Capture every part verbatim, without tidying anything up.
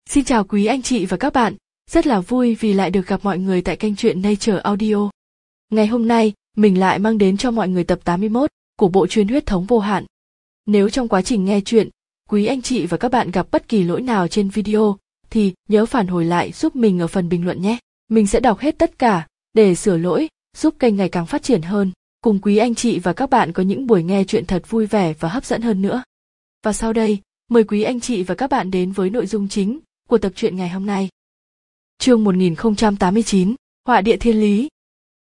Xin chào quý anh chị và các bạn, rất là vui vì lại được gặp mọi người tại kênh truyện Nature Audio. Ngày hôm nay, mình lại mang đến cho mọi người tập tám mươi mốt của bộ truyện Huyết thống vô hạn. Nếu trong quá trình nghe truyện, quý anh chị và các bạn gặp bất kỳ lỗi nào trên video, thì nhớ phản hồi lại giúp mình ở phần bình luận nhé. Mình sẽ đọc hết tất cả, để sửa lỗi, giúp kênh ngày càng phát triển hơn, cùng quý anh chị và các bạn có những buổi nghe truyện thật vui vẻ và hấp dẫn hơn nữa. Và sau đây, mời quý anh chị và các bạn đến với nội dung chính của tập truyện ngày hôm nay. Chương một nghìn không trăm tám mươi chín, Họa địa thiên lý.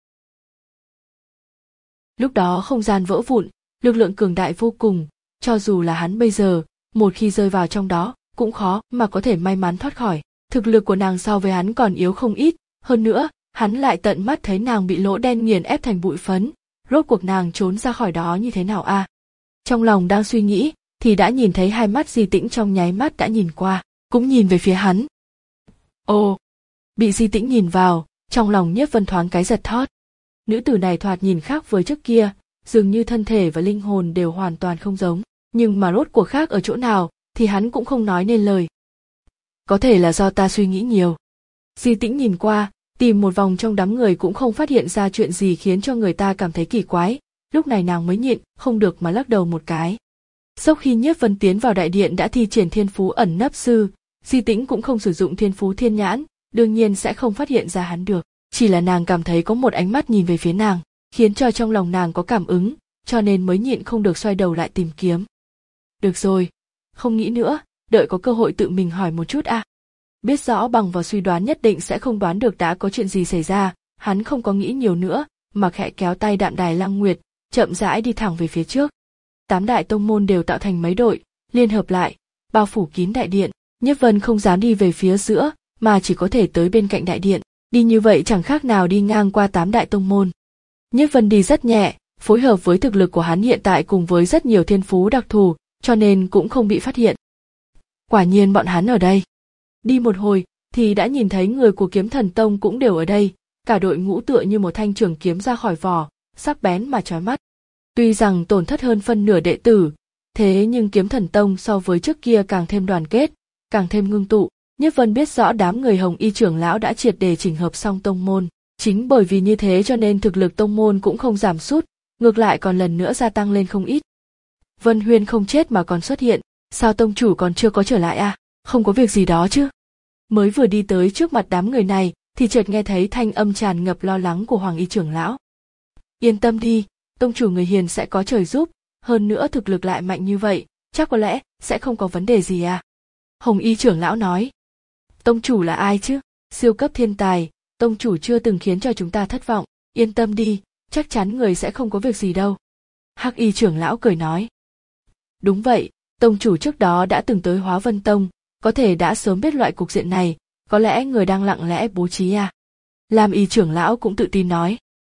Lúc đó không gian vỡ vụn, lực lượng cường đại vô cùng, cho dù là hắn bây giờ, một khi rơi vào trong đó, cũng khó mà có thể may mắn thoát khỏi. Thực lực của nàng so với hắn còn yếu không ít, hơn nữa, hắn lại tận mắt thấy nàng bị lỗ đen nghiền ép thành bụi phấn, rốt cuộc nàng trốn ra khỏi đó như thế nào a? À? Trong lòng đang suy nghĩ, thì đã nhìn thấy hai mắt Di Tĩnh trong nháy mắt đã nhìn qua, cũng nhìn về phía hắn. Ồ, bị Di Tĩnh nhìn vào, trong lòng Nhiếp Vân thoáng cái giật thót. Nữ tử này thoạt nhìn khác với trước kia, dường như thân thể và linh hồn đều hoàn toàn không giống, nhưng mà rốt cuộc khác ở chỗ nào thì hắn cũng không nói nên lời. Có thể là do ta suy nghĩ nhiều. Di Tĩnh nhìn qua, tìm một vòng trong đám người cũng không phát hiện ra chuyện gì khiến cho người ta cảm thấy kỳ quái, lúc này nàng mới nhịn không được mà lắc đầu một cái. Sau khi Nhiếp Vân tiến vào đại điện đã thi triển thiên phú ẩn nấp sư, Di Tĩnh cũng không sử dụng thiên phú thiên nhãn, đương nhiên sẽ không phát hiện ra hắn được. Chỉ là nàng cảm thấy có một ánh mắt nhìn về phía nàng, khiến cho trong lòng nàng có cảm ứng, cho nên mới nhịn không được xoay đầu lại tìm kiếm. Được rồi, không nghĩ nữa, đợi có cơ hội tự mình hỏi một chút à. Biết rõ bằng vào suy đoán nhất định sẽ không đoán được đã có chuyện gì xảy ra, hắn không có nghĩ nhiều nữa, mà khẽ kéo tay Đạm Đài Lăng Nguyệt, chậm rãi đi thẳng về phía trước. Tám đại tông môn đều tạo thành mấy đội, liên hợp lại, bao phủ kín đại điện. Nhiếp Vân không dám đi về phía giữa, mà chỉ có thể tới bên cạnh đại điện. Đi như vậy chẳng khác nào đi ngang qua tám đại tông môn. Nhiếp Vân đi rất nhẹ, phối hợp với thực lực của hắn hiện tại cùng với rất nhiều thiên phú đặc thù, cho nên cũng không bị phát hiện. Quả nhiên bọn hắn ở đây. Đi một hồi, thì đã nhìn thấy người của Kiếm Thần Tông cũng đều ở đây, cả đội ngũ tựa như một thanh trường kiếm ra khỏi vỏ, sắc bén mà chói mắt. Tuy rằng tổn thất hơn phân nửa đệ tử, thế nhưng Kiếm Thần Tông so với trước kia càng thêm đoàn kết, càng thêm ngưng tụ. Nhiếp Vân biết rõ đám người Hồng Y trưởng lão đã triệt để chỉnh hợp xong tông môn, chính bởi vì như thế cho nên thực lực tông môn cũng không giảm sút, ngược lại còn lần nữa gia tăng lên không ít. Vân Huyên không chết mà còn xuất hiện, sao tông chủ còn chưa có trở lại à? Không có việc gì đó chứ? Mới vừa đi tới trước mặt đám người này, thì chợt nghe thấy thanh âm tràn ngập lo lắng của Hoàng Y trưởng lão. Yên tâm đi, tông chủ người hiền sẽ có trời giúp, hơn nữa thực lực lại mạnh như vậy, chắc có lẽ sẽ không có vấn đề gì à? Hồng Y trưởng lão nói. Tông chủ là ai chứ? Siêu cấp thiên tài, tông chủ chưa từng khiến cho chúng ta thất vọng, yên tâm đi, chắc chắn người sẽ không có việc gì đâu. Hắc Y trưởng lão cười nói. Đúng vậy, tông chủ trước đó đã từng tới Hóa Vân Tông, có thể đã sớm biết loại cục diện này, có lẽ người đang lặng lẽ bố trí à. Lam Y trưởng lão cũng tự tin nói.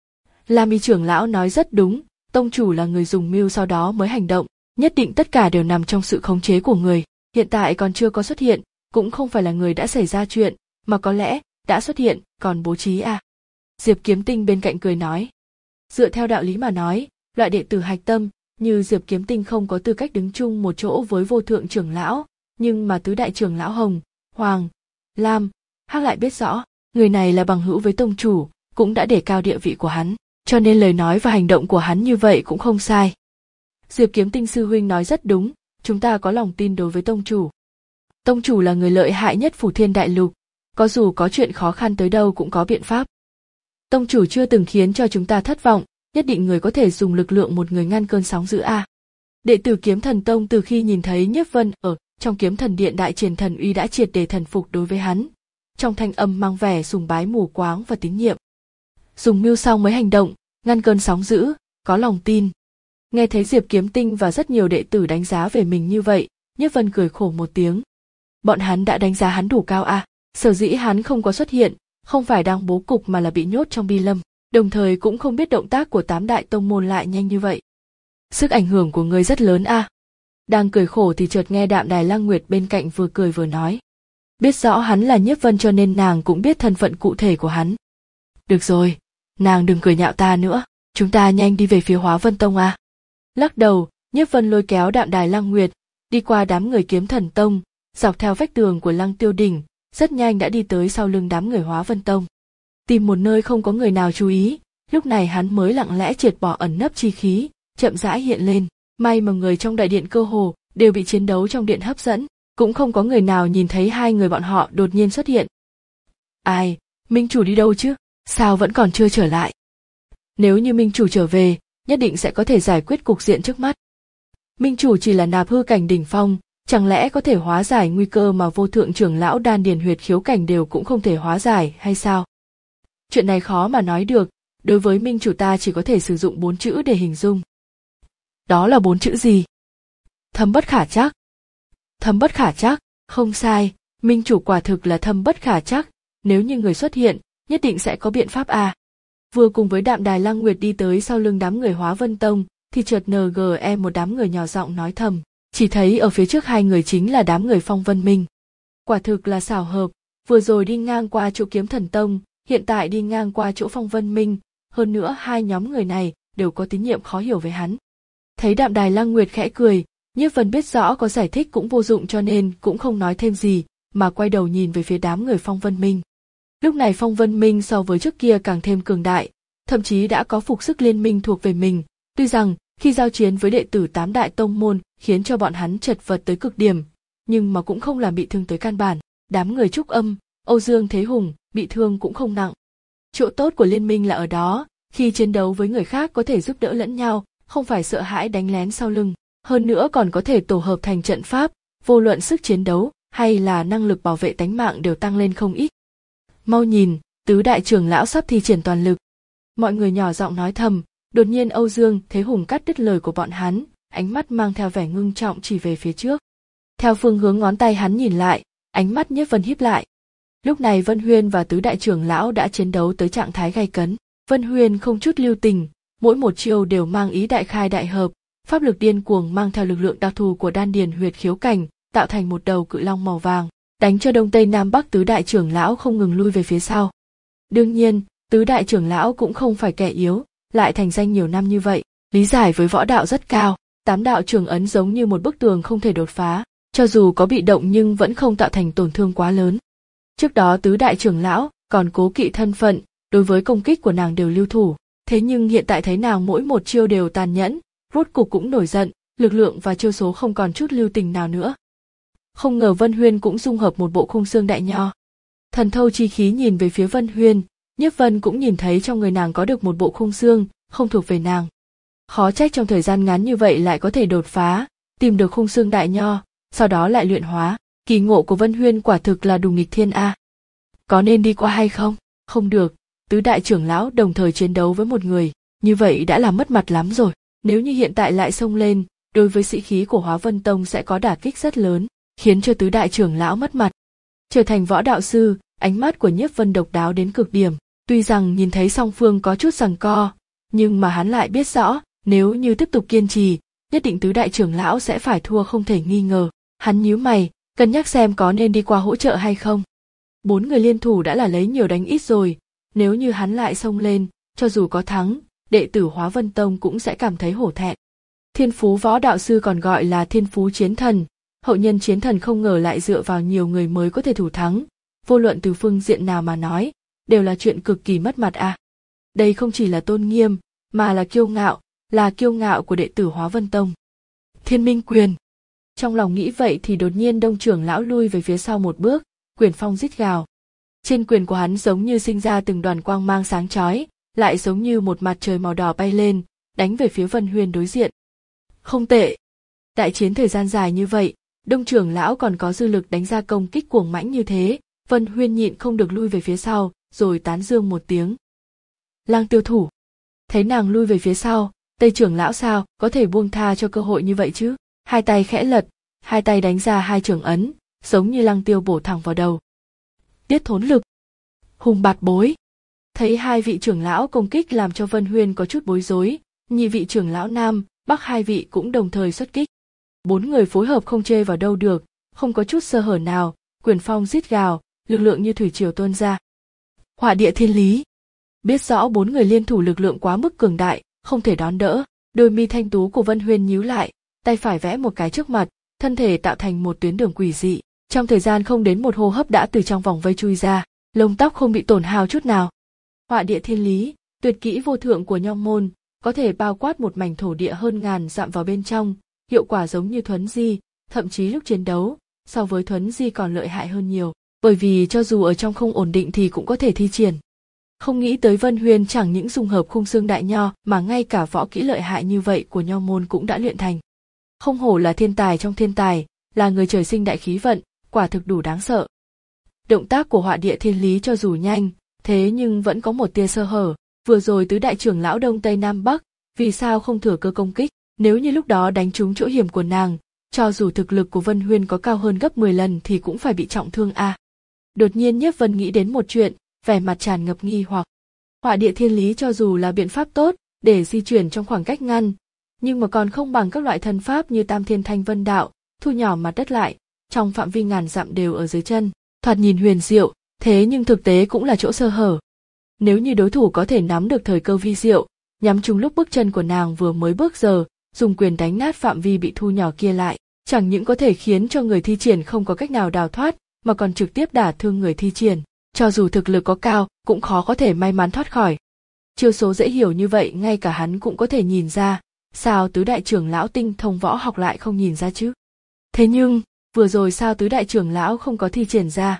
Lam Y trưởng lão nói rất đúng, tông chủ là người dùng mưu sau đó mới hành động, nhất định tất cả đều nằm trong sự khống chế của người, hiện tại còn chưa có xuất hiện, cũng không phải là người đã xảy ra chuyện, mà có lẽ đã xuất hiện, còn bố trí à. Diệp Kiếm Tinh bên cạnh cười nói. Dựa theo đạo lý mà nói, loại đệ tử hạch tâm như Diệp Kiếm Tinh không có tư cách đứng chung một chỗ với vô thượng trưởng lão, nhưng mà tứ đại trưởng lão Hồng, Hoàng, Lam, Hắc lại biết rõ, người này là bằng hữu với tông chủ, cũng đã để cao địa vị của hắn, cho nên lời nói và hành động của hắn như vậy cũng không sai. Diệp Kiếm Tinh sư huynh nói rất đúng, chúng ta có lòng tin đối với tông chủ. Tông chủ là người lợi hại nhất Phủ Thiên Đại Lục, có dù có chuyện khó khăn tới đâu cũng có biện pháp. Tông chủ chưa từng khiến cho chúng ta thất vọng, nhất định người có thể dùng lực lượng một người ngăn cơn sóng dữ a. Đệ tử Kiếm Thần Tông từ khi nhìn thấy Nhiếp Vân ở trong Kiếm Thần Điện đại triển thần uy đã triệt để thần phục đối với hắn, trong thanh âm mang vẻ sùng bái mù quáng và tín nhiệm. Dùng mưu sau mới hành động, ngăn cơn sóng dữ, có lòng tin. Nghe thấy Diệp Kiếm Tinh và rất nhiều đệ tử đánh giá về mình như vậy, Nhiếp Vân cười khổ một tiếng. Bọn hắn đã đánh giá hắn đủ cao à, sở dĩ hắn không có xuất hiện, không phải đang bố cục mà là bị nhốt trong bi lâm, đồng thời cũng không biết động tác của tám đại tông môn lại nhanh như vậy. Sức ảnh hưởng của ngươi rất lớn à. Đang cười khổ thì chợt nghe Đạm Đài Lăng Nguyệt bên cạnh vừa cười vừa nói. Biết rõ hắn là Nhiếp Vân cho nên nàng cũng biết thân phận cụ thể của hắn. Được rồi, nàng đừng cười nhạo ta nữa, chúng ta nhanh đi về phía Hóa Vân Tông à. Lắc đầu, Nhiếp Vân lôi kéo Đạm Đài Lăng Nguyệt, đi qua đám người Kiếm Thần Tông, dọc theo vách tường của Lăng Tiêu Đỉnh, rất nhanh đã đi tới sau lưng đám người Hóa Vân Tông. Tìm một nơi không có người nào chú ý, lúc này hắn mới lặng lẽ triệt bỏ ẩn nấp chi khí, chậm rãi hiện lên. May mà người trong đại điện cơ hồ đều bị chiến đấu trong điện hấp dẫn, cũng không có người nào nhìn thấy hai người bọn họ đột nhiên xuất hiện. Ai, Minh chủ đi đâu chứ? Sao vẫn còn chưa trở lại? Nếu như Minh chủ trở về, nhất định sẽ có thể giải quyết cục diện trước mắt. Minh chủ chỉ là nạp hư cảnh đỉnh phong, chẳng lẽ có thể hóa giải nguy cơ mà vô thượng trưởng lão đan điền huyệt khiếu cảnh đều cũng không thể hóa giải hay sao? Chuyện này khó mà nói được, đối với Minh chủ ta chỉ có thể sử dụng bốn chữ để hình dung. Đó là bốn chữ gì? Thâm bất khả trắc. Thâm bất khả trắc, không sai, Minh chủ quả thực là thâm bất khả trắc, nếu như người xuất hiện, nhất định sẽ có biện pháp à. Vừa cùng với Đạm Đài Lăng Nguyệt đi tới sau lưng đám người Hóa Vân Tông, thì chợt en giê một đám người nhỏ giọng nói thầm, chỉ thấy ở phía trước hai người chính là đám người Phong Vân Minh. Quả thực là xảo hợp, vừa rồi đi ngang qua chỗ Kiếm Thần Tông, hiện tại đi ngang qua chỗ Phong Vân Minh, hơn nữa hai nhóm người này đều có tín nhiệm khó hiểu với hắn. Thấy Đạm Đài Lăng Nguyệt khẽ cười, Nhiếp Vân biết rõ có giải thích cũng vô dụng cho nên cũng không nói thêm gì, mà quay đầu nhìn về phía đám người Phong Vân Minh. Lúc này Phong Vân Minh so với trước kia càng thêm cường đại, thậm chí đã có phục sức liên minh thuộc về mình, tuy rằng khi giao chiến với đệ tử tám đại tông môn khiến cho bọn hắn chật vật tới cực điểm, nhưng mà cũng không làm bị thương tới căn bản. Đám người Trúc Âm, Âu Dương Thế Hùng bị thương cũng không nặng. Chỗ tốt của liên minh là ở đó, khi chiến đấu với người khác có thể giúp đỡ lẫn nhau, không phải sợ hãi đánh lén sau lưng, hơn nữa còn có thể tổ hợp thành trận pháp, vô luận sức chiến đấu hay là năng lực bảo vệ tánh mạng đều tăng lên không ít. Mau nhìn, tứ đại trưởng lão sắp thi triển toàn lực. Mọi người nhỏ giọng nói thầm, đột nhiên Âu Dương Thế Hùng cắt đứt lời của bọn hắn, ánh mắt mang theo vẻ ngưng trọng chỉ về phía trước. Theo phương hướng ngón tay hắn nhìn lại, ánh mắt Nhiếp Vân híp lại. Lúc này Vân Huyên và tứ đại trưởng lão đã chiến đấu tới trạng thái gay cấn. Vân Huyên không chút lưu tình, mỗi một chiêu đều mang ý đại khai đại hợp, pháp lực điên cuồng mang theo lực lượng đặc thù của đan điền huyệt khiếu cảnh, tạo thành một đầu cự long màu vàng, đánh cho Đông Tây Nam Bắc tứ đại trưởng lão không ngừng lui về phía sau. Đương nhiên, tứ đại trưởng lão cũng không phải kẻ yếu, lại thành danh nhiều năm như vậy, lý giải với võ đạo rất cao, tám đạo trường ấn giống như một bức tường không thể đột phá, cho dù có bị động nhưng vẫn không tạo thành tổn thương quá lớn. Trước đó tứ đại trưởng lão còn cố kỵ thân phận, đối với công kích của nàng đều lưu thủ, thế nhưng hiện tại thấy nàng mỗi một chiêu đều tàn nhẫn, rốt cục cũng nổi giận, lực lượng và chiêu số không còn chút lưu tình nào nữa. Không ngờ Vân Huyên cũng dung hợp một bộ khung xương đại nho. Thần thâu chi khí nhìn về phía Vân Huyên, Nhiếp Vân cũng nhìn thấy trong người nàng có được một bộ khung xương, không thuộc về nàng. Khó trách trong thời gian ngắn như vậy lại có thể đột phá, tìm được khung xương đại nho, sau đó lại luyện hóa, kỳ ngộ của Vân Huyên quả thực là đùng nghịch thiên a. Có nên đi qua hay không? Không được, tứ đại trưởng lão đồng thời chiến đấu với một người, như vậy đã là mất mặt lắm rồi. Nếu như hiện tại lại xông lên, đối với sĩ khí của Hóa Vân Tông sẽ có đả kích rất lớn, khiến cho tứ đại trưởng lão mất mặt. Trở thành võ đạo sư, ánh mắt của Nhiếp Vân độc đáo đến cực điểm, tuy rằng nhìn thấy song phương có chút giằng co, nhưng mà hắn lại biết rõ, nếu như tiếp tục kiên trì, nhất định tứ đại trưởng lão sẽ phải thua không thể nghi ngờ. Hắn nhíu mày, cân nhắc xem có nên đi qua hỗ trợ hay không. Bốn người liên thủ đã là lấy nhiều đánh ít rồi, nếu như hắn lại xông lên, cho dù có thắng, đệ tử Hóa Vân Tông cũng sẽ cảm thấy hổ thẹn. Thiên phú võ đạo sư còn gọi là thiên phú chiến thần, hậu nhân chiến thần không ngờ lại dựa vào nhiều người mới có thể thủ thắng, vô luận từ phương diện nào mà nói, đều là chuyện cực kỳ mất mặt a. À. Đây không chỉ là tôn nghiêm, mà là kiêu ngạo, là kiêu ngạo của đệ tử Hóa Vân Tông. Thiên Minh Quyền. Trong lòng nghĩ vậy thì đột nhiên Đông trưởng lão lui về phía sau một bước, quyền phong rít gào. Trên quyền của hắn giống như sinh ra từng đoàn quang mang sáng chói, lại giống như một mặt trời màu đỏ bay lên, đánh về phía Vân Huyên đối diện. Không tệ. Đại chiến thời gian dài như vậy, Đông trưởng lão còn có dư lực đánh ra công kích cuồng mãnh như thế, Vân Huyên nhịn không được lui về phía sau, rồi tán dương một tiếng. Lang tiêu thủ. Thấy nàng lui về phía sau, Tây trưởng lão sao có thể buông tha cho cơ hội như vậy chứ? Hai tay khẽ lật, hai tay đánh ra hai trường ấn, giống như lăng tiêu bổ thẳng vào đầu. Tiết thốn lực. Hùng bạt bối. Thấy hai vị trưởng lão công kích làm cho Vân Huyên có chút bối rối, nhị vị trưởng lão Nam, Bắc hai vị cũng đồng thời xuất kích. Bốn người phối hợp không chê vào đâu được, không có chút sơ hở nào, quyền phong rít gào, lực lượng như thủy triều tuôn ra. Hỏa địa thiên lý. Biết rõ bốn người liên thủ lực lượng quá mức cường đại, không thể đón đỡ, đôi mi thanh tú của Vân Huyên nhíu lại, tay phải vẽ một cái trước mặt, thân thể tạo thành một tuyến đường quỷ dị, Trong thời gian không đến một hô hấp đã từ trong vòng vây chui ra, lông tóc không bị tổn hao chút nào. Họa địa thiên lý, tuyệt kỹ vô thượng của Nho môn, có thể bao quát một mảnh thổ địa hơn ngàn dặm vào bên trong, hiệu quả giống như thuấn di, thậm chí lúc chiến đấu, so với thuấn di còn lợi hại hơn nhiều, bởi vì cho dù ở trong không ổn định thì cũng có thể thi triển. Không nghĩ tới Vân Huyên chẳng những dung hợp khung xương đại nho mà ngay cả võ kỹ lợi hại như vậy của Nho môn cũng đã luyện thành. Không hổ là thiên tài trong thiên tài, là người trời sinh đại khí vận, quả thực đủ đáng sợ. Động tác của họa địa thiên lý cho dù nhanh, thế nhưng vẫn có một tia sơ hở. Vừa rồi tứ đại trưởng lão Đông Tây Nam Bắc, vì sao không thừa cơ công kích? Nếu như lúc đó đánh trúng chỗ hiểm của nàng, cho dù thực lực của Vân Huyên có cao hơn gấp mười lần thì cũng phải bị trọng thương a. À. Đột nhiên Nhiếp Vân nghĩ đến một chuyện, vẻ mặt tràn ngập nghi hoặc. Họa địa thiên lý cho dù là biện pháp tốt để di chuyển trong khoảng cách ngăn, nhưng mà còn không bằng các loại thần pháp như Tam Thiên Thanh Vân Đạo, thu nhỏ mặt đất lại, trong phạm vi ngàn dặm đều ở dưới chân, thoạt nhìn huyền diệu, thế nhưng thực tế cũng là chỗ sơ hở. Nếu như đối thủ có thể nắm được thời cơ vi diệu, nhắm trúng lúc bước chân của nàng vừa mới bước giờ, dùng quyền đánh nát phạm vi bị thu nhỏ kia lại, chẳng những có thể khiến cho người thi triển không có cách nào đào thoát, mà còn trực tiếp đả thương người thi triển, cho dù thực lực có cao, cũng khó có thể may mắn thoát khỏi. Chiêu số dễ hiểu như vậy ngay cả hắn cũng có thể nhìn ra, sao tứ đại trưởng lão tinh thông võ học lại không nhìn ra chứ? Thế nhưng, vừa rồi sao tứ đại trưởng lão không có thi triển ra?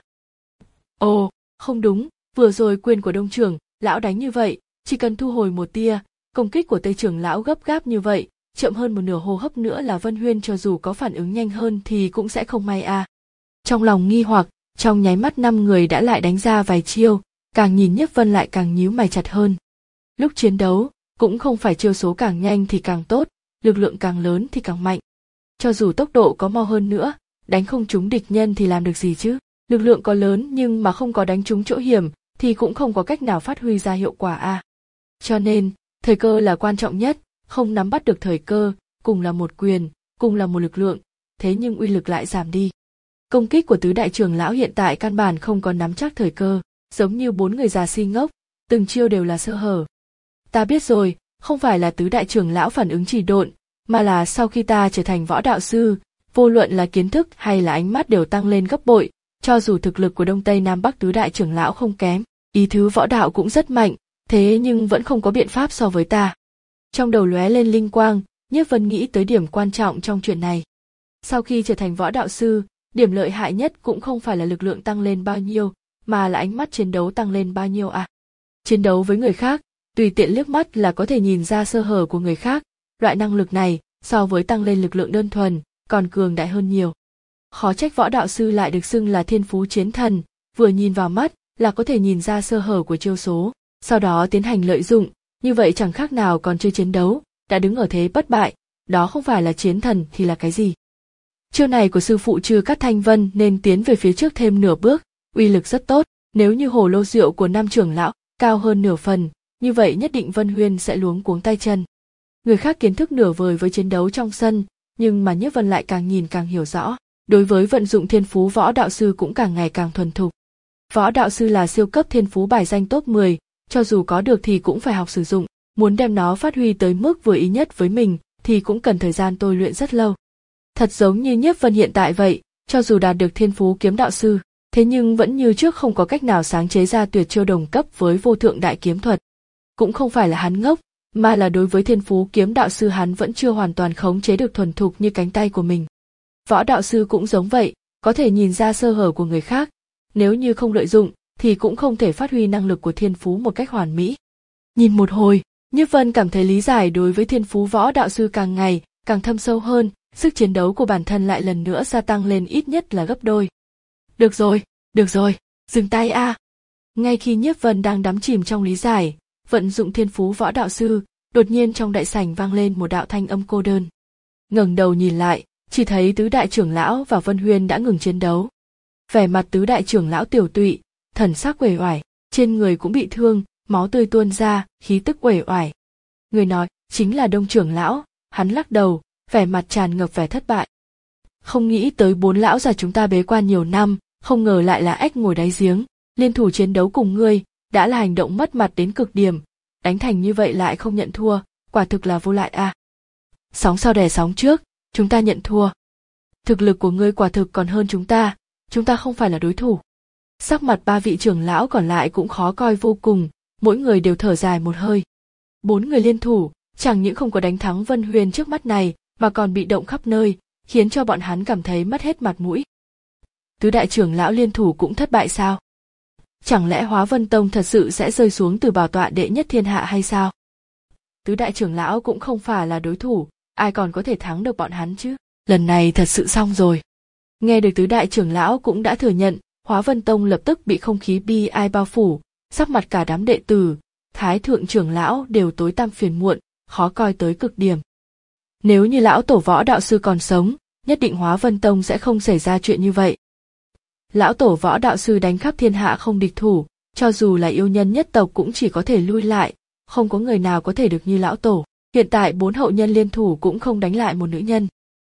Ồ, không đúng, vừa rồi quyền của Đông trưởng lão đánh như vậy, chỉ cần thu hồi một tia, công kích của Tây trưởng lão gấp gáp như vậy, chậm hơn một nửa hô hấp nữa là Vân Huyên cho dù có phản ứng nhanh hơn thì cũng sẽ không may à. Trong lòng nghi hoặc, trong nháy mắt năm người đã lại đánh ra vài chiêu, càng nhìn Nhiếp Vân lại càng nhíu mày chặt hơn. Lúc chiến đấu, cũng không phải chiêu số càng nhanh thì càng tốt, lực lượng càng lớn thì càng mạnh. Cho dù tốc độ có mau hơn nữa, đánh không trúng địch nhân thì làm được gì chứ? Lực lượng có lớn nhưng mà không có đánh trúng chỗ hiểm thì cũng không có cách nào phát huy ra hiệu quả a. À. Cho nên, thời cơ là quan trọng nhất, không nắm bắt được thời cơ, cùng là một quyền, cùng là một lực lượng, thế nhưng uy lực lại giảm đi. Công kích của tứ đại trưởng lão hiện tại căn bản không có nắm chắc thời cơ, giống như bốn người già si ngốc, từng chiêu đều là sơ hở. Ta biết rồi, không phải là tứ đại trưởng lão phản ứng trì độn, mà là sau khi ta trở thành võ đạo sư, vô luận là kiến thức hay là ánh mắt đều tăng lên gấp bội, cho dù thực lực của Đông Tây Nam Bắc tứ đại trưởng lão không kém, ý thứ võ đạo cũng rất mạnh, thế nhưng vẫn không có biện pháp so với ta. Trong đầu lóe lên linh quang, Nhiếp Vân nghĩ tới điểm quan trọng trong chuyện này. Sau khi trở thành võ đạo sư, điểm lợi hại nhất cũng không phải là lực lượng tăng lên bao nhiêu, mà là ánh mắt chiến đấu tăng lên bao nhiêu à. Chiến đấu với người khác, tùy tiện liếc mắt là có thể nhìn ra sơ hở của người khác, loại năng lực này, so với tăng lên lực lượng đơn thuần, còn cường đại hơn nhiều. Khó trách võ đạo sư lại được xưng là thiên phú chiến thần, vừa nhìn vào mắt là có thể nhìn ra sơ hở của chiêu số, sau đó tiến hành lợi dụng, như vậy chẳng khác nào còn chơi chiến đấu, đã đứng ở thế bất bại, đó không phải là chiến thần thì là cái gì. Chiêu này của sư phụ Trư Cát Thanh Vân nên tiến về phía trước thêm nửa bước, uy lực rất tốt, nếu như hồ lô rượu của năm trưởng lão cao hơn nửa phần, như vậy nhất định Vân Huyên sẽ luống cuống tay chân. Người khác kiến thức nửa vời với chiến đấu trong sân, nhưng mà Nhiếp Vân lại càng nhìn càng hiểu rõ, đối với vận dụng thiên phú võ đạo sư cũng càng ngày càng thuần thục. Võ đạo sư là siêu cấp thiên phú bài danh top mười, cho dù có được thì cũng phải học sử dụng, muốn đem nó phát huy tới mức vừa ý nhất với mình thì cũng cần thời gian tôi luyện rất lâu. Thật giống như Nhiếp Vân hiện tại vậy, cho dù đạt được thiên phú kiếm đạo sư, thế nhưng vẫn như trước không có cách nào sáng chế ra tuyệt chiêu đồng cấp với vô thượng đại kiếm thuật. Cũng không phải là hắn ngốc, mà là đối với thiên phú kiếm đạo sư hắn vẫn chưa hoàn toàn khống chế được thuần thục như cánh tay của mình. Võ đạo sư cũng giống vậy, có thể nhìn ra sơ hở của người khác, nếu như không lợi dụng thì cũng không thể phát huy năng lực của thiên phú một cách hoàn mỹ. Nhìn một hồi, Nhiếp Vân cảm thấy lý giải đối với thiên phú võ đạo sư càng ngày càng thâm sâu hơn, sức chiến đấu của bản thân lại lần nữa gia tăng lên ít nhất là gấp đôi. Được rồi, được rồi, dừng tay a. À. Ngay khi Nhiếp Vân đang đắm chìm trong lý giải, vận dụng thiên phú võ đạo sư, đột nhiên trong đại sảnh vang lên một đạo thanh âm cô đơn. Ngẩng đầu nhìn lại, chỉ thấy tứ đại trưởng lão và Vân Huyên đã ngừng chiến đấu. Vẻ mặt tứ đại trưởng lão tiểu tụy, thần sắc uể oải, trên người cũng bị thương, máu tươi tuôn ra, khí tức uể oải. Người nói chính là Đông trưởng lão, hắn lắc đầu, vẻ mặt tràn ngập vẻ thất bại. Không nghĩ tới bốn lão già chúng ta bế quan nhiều năm, không ngờ lại là ếch ngồi đáy giếng, liên thủ chiến đấu cùng ngươi, đã là hành động mất mặt đến cực điểm, đánh thành như vậy lại không nhận thua, quả thực là vô lại a. À. Sóng sau đè sóng trước, chúng ta nhận thua. Thực lực của ngươi quả thực còn hơn chúng ta, chúng ta không phải là đối thủ. Sắc mặt ba vị trưởng lão còn lại cũng khó coi vô cùng, mỗi người đều thở dài một hơi. Bốn người liên thủ, chẳng những không có đánh thắng Vân Huyền trước mắt này, mà còn bị động khắp nơi, khiến cho bọn hắn cảm thấy mất hết mặt mũi. Tứ đại trưởng lão liên thủ cũng thất bại sao? Chẳng lẽ Hóa Vân Tông thật sự sẽ rơi xuống từ bảo tọa đệ nhất thiên hạ hay sao? Tứ đại trưởng lão cũng không phải là đối thủ, ai còn có thể thắng được bọn hắn chứ? Lần này thật sự xong rồi. Nghe được tứ đại trưởng lão cũng đã thừa nhận, Hóa Vân Tông lập tức bị không khí bi ai bao phủ, sắc mặt cả đám đệ tử, thái thượng trưởng lão đều tối tăm phiền muộn, khó coi tới cực điểm. Nếu như lão tổ Võ đạo sư còn sống, nhất định Hóa Vân Tông sẽ không xảy ra chuyện như vậy. Lão tổ Võ đạo sư đánh khắp thiên hạ không địch thủ, cho dù là yêu nhân nhất tộc cũng chỉ có thể lui lại, không có người nào có thể được như lão tổ. Hiện tại bốn hậu nhân liên thủ cũng không đánh lại một nữ nhân.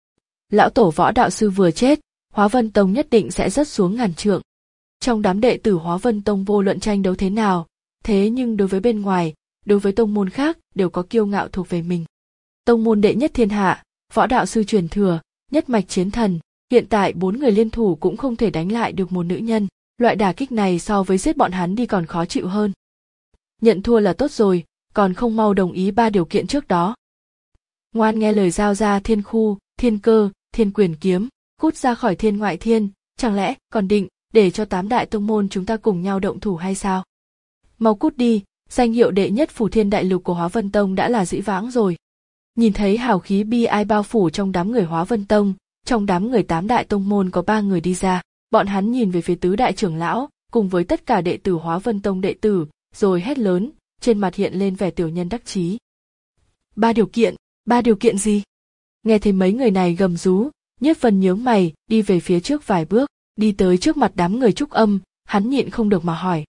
Lão tổ Võ đạo sư vừa chết, Hóa Vân Tông nhất định sẽ rớt xuống ngàn trượng. Trong đám đệ tử Hóa Vân Tông vô luận tranh đấu thế nào, thế nhưng đối với bên ngoài, đối với tông môn khác đều có kiêu ngạo thuộc về mình. Tông môn đệ nhất thiên hạ, võ đạo sư truyền thừa, nhất mạch chiến thần, hiện tại bốn người liên thủ cũng không thể đánh lại được một nữ nhân, loại đả kích này so với giết bọn hắn đi còn khó chịu hơn. Nhận thua là tốt rồi, còn không mau đồng ý ba điều kiện trước đó. Ngoan nghe lời giao ra thiên khu, thiên cơ, thiên quyền kiếm, cút ra khỏi thiên ngoại thiên, chẳng lẽ còn định để cho tám đại tông môn chúng ta cùng nhau động thủ hay sao? Mau cút đi, danh hiệu đệ nhất phủ thiên đại lục của Hóa Vân Tông đã là dĩ vãng rồi. Nhìn thấy hào khí bi ai bao phủ trong đám người Hóa Vân Tông, trong đám người tám đại tông môn có ba người đi ra, bọn hắn nhìn về phía tứ đại trưởng lão, cùng với tất cả đệ tử Hóa Vân Tông đệ tử, rồi hét lớn, trên mặt hiện lên vẻ tiểu nhân đắc chí. Ba điều kiện, ba điều kiện gì? Nghe thấy mấy người này gầm rú, Nhiếp Vân nhướng mày, đi về phía trước vài bước, đi tới trước mặt đám người Trúc Âm, hắn nhịn không được mà hỏi.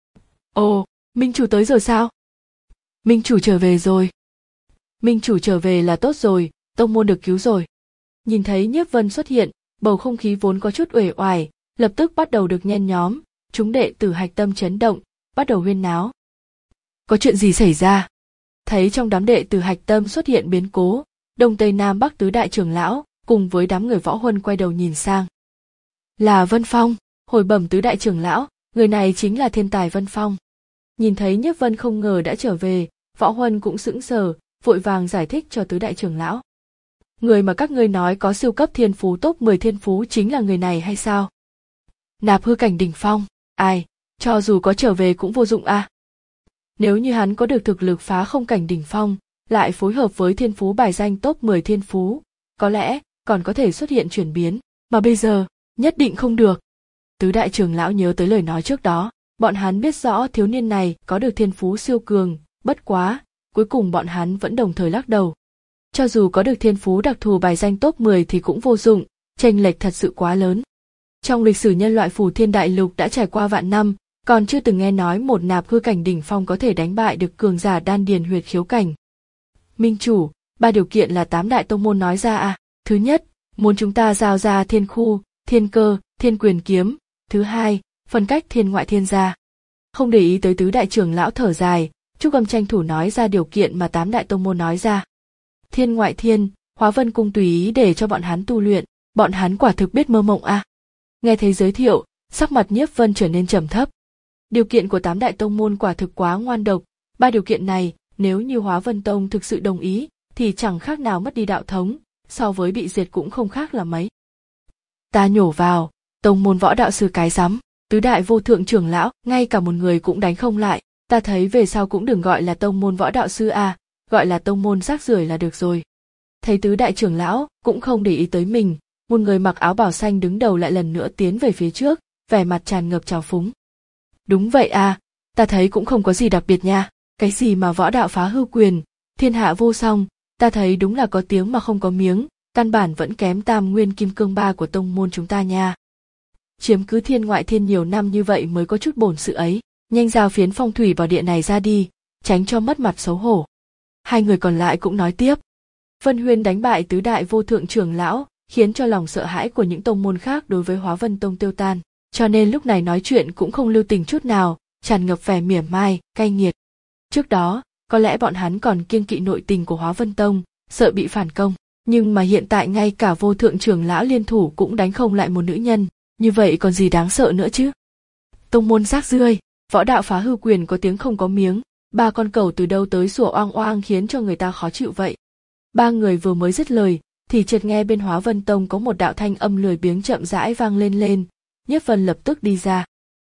Ồ, Minh chủ tới rồi sao? Minh chủ trở về rồi. Minh chủ trở về là tốt rồi, tông môn được cứu rồi. Nhìn thấy Nhiếp Vân xuất hiện, bầu không khí vốn có chút uể oải, lập tức bắt đầu được nhen nhóm, chúng đệ tử hạch tâm chấn động, bắt đầu huyên náo. Có chuyện gì xảy ra? Thấy trong đám đệ tử hạch tâm xuất hiện biến cố, Đông Tây Nam Bắc tứ đại trưởng lão, cùng với đám người võ huân quay đầu nhìn sang. Là Vân Phong, hồi bẩm tứ đại trưởng lão, người này chính là thiên tài Vân Phong. Nhìn thấy Nhiếp Vân không ngờ đã trở về, võ huân cũng sững sờ, vội vàng giải thích cho tứ đại trưởng lão. Người mà các ngươi nói có siêu cấp thiên phú top mười thiên phú chính là người này hay sao? Nạp hư cảnh đỉnh phong, ai, cho dù có trở về cũng vô dụng à. Nếu như hắn có được thực lực phá không cảnh đỉnh phong, lại phối hợp với thiên phú bài danh top mười thiên phú, có lẽ còn có thể xuất hiện chuyển biến, mà bây giờ, nhất định không được. Tứ đại trưởng lão nhớ tới lời nói trước đó, bọn hắn biết rõ thiếu niên này có được thiên phú siêu cường, bất quá, cuối cùng bọn hắn vẫn đồng thời lắc đầu. Cho dù có được thiên phú đặc thù bài danh top mười thì cũng vô dụng, chênh lệch thật sự quá lớn. Trong lịch sử nhân loại phủ thiên đại lục đã trải qua vạn năm, còn chưa từng nghe nói một nạp hư cảnh đỉnh phong có thể đánh bại được cường giả đan điền huyệt khiếu cảnh. Minh chủ, ba điều kiện là tám đại tông môn nói ra à? Thứ nhất, muốn chúng ta giao ra thiên khu, thiên cơ, thiên quyền kiếm. Thứ hai, phân cách thiên ngoại thiên ra. Không để ý tới tứ đại trưởng lão thở dài, Trúc Âm tranh thủ nói ra điều kiện mà tám đại tông môn nói ra. Thiên ngoại thiên, Hóa Vân cung tùy ý để cho bọn hắn tu luyện, bọn hắn quả thực biết mơ mộng à. Nghe thấy giới thiệu, sắc mặt Nhiếp Vân trở nên trầm thấp. Điều kiện của tám đại tông môn quả thực quá ngoan độc, ba điều kiện này, nếu như Hóa Vân Tông thực sự đồng ý, thì chẳng khác nào mất đi đạo thống, so với bị diệt cũng không khác là mấy. Ta nhổ vào, tông môn võ đạo sư cái rắm, tứ đại vô thượng trưởng lão, ngay cả một người cũng đánh không lại, ta thấy về sau cũng đừng gọi là tông môn võ đạo sư à, gọi là tông môn rác rưởi là được rồi. Thấy tứ đại trưởng lão cũng không để ý tới mình, một người mặc áo bào xanh đứng đầu lại lần nữa tiến về phía trước, vẻ mặt tràn ngập trào phúng. Đúng vậy à, ta thấy cũng không có gì đặc biệt nha, cái gì mà võ đạo phá hư quyền, thiên hạ vô song, ta thấy đúng là có tiếng mà không có miếng, căn bản vẫn kém tam nguyên kim cương ba của tông môn chúng ta nha. Chiếm cứ thiên ngoại thiên nhiều năm như vậy mới có chút bổn sự ấy, nhanh giao phiến phong thủy bảo địa này ra đi, tránh cho mất mặt xấu hổ. Hai người còn lại cũng nói tiếp. Vân Huyên đánh bại tứ đại vô thượng trưởng lão, khiến cho lòng sợ hãi của những tông môn khác đối với Hóa Vân Tông tiêu tan, cho nên lúc này nói chuyện cũng không lưu tình chút nào, tràn ngập vẻ mỉa mai, cay nghiệt. Trước đó, có lẽ bọn hắn còn kiêng kỵ nội tình của Hóa Vân Tông, sợ bị phản công, nhưng mà hiện tại ngay cả vô thượng trưởng lão liên thủ cũng đánh không lại một nữ nhân, Như vậy còn gì đáng sợ nữa chứ? Tông môn rác rưởi, võ đạo phá hư quyền có tiếng không có miếng, ba con cẩu từ đâu tới sủa oang oang khiến cho người ta khó chịu vậy. Ba người vừa mới dứt lời, thì chợt nghe bên Hóa Vân Tông có một đạo thanh âm lười biếng chậm rãi vang lên lên, Nhiếp Vân lập tức đi ra.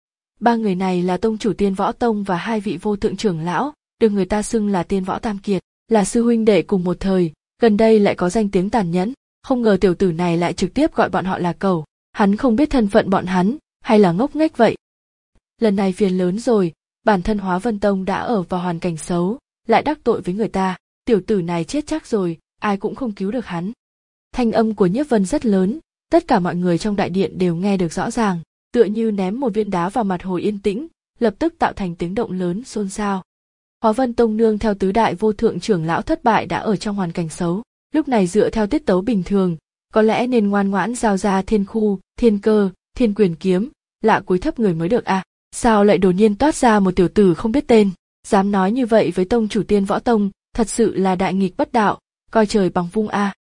Ba người này là tông chủ Tiên Võ Tông và hai vị vô thượng trưởng lão, được người ta xưng là Tiên Võ Tam Kiệt, là sư huynh đệ cùng một thời, gần đây lại có danh tiếng tàn nhẫn, không ngờ tiểu tử này lại trực tiếp gọi bọn họ là cẩu, hắn không biết thân phận bọn hắn, hay là ngốc nghếch vậy. Lần này phiền lớn rồi, bản thân Hóa Vân Tông đã ở vào hoàn cảnh xấu, lại đắc tội với người ta, tiểu tử này chết chắc rồi, ai cũng không cứu được hắn. Thanh âm của Nhiếp Vân rất lớn, tất cả mọi người trong đại điện đều nghe được rõ ràng, tựa như ném một viên đá vào mặt hồ yên tĩnh, lập tức tạo thành tiếng động lớn xôn xao. Hóa Vân Tông nương theo tứ đại vô thượng trưởng lão thất bại đã ở trong hoàn cảnh xấu, lúc này dựa theo tiết tấu bình thường, có lẽ nên ngoan ngoãn giao ra thiên khu, thiên cơ, thiên quyền kiếm, lạ cúi thấp người mới được à, sao lại đột nhiên toát ra một tiểu tử không biết tên, dám nói như vậy với tông chủ Tiên Võ Tông, thật sự là đại nghịch bất đạo, coi trời bằng vung à.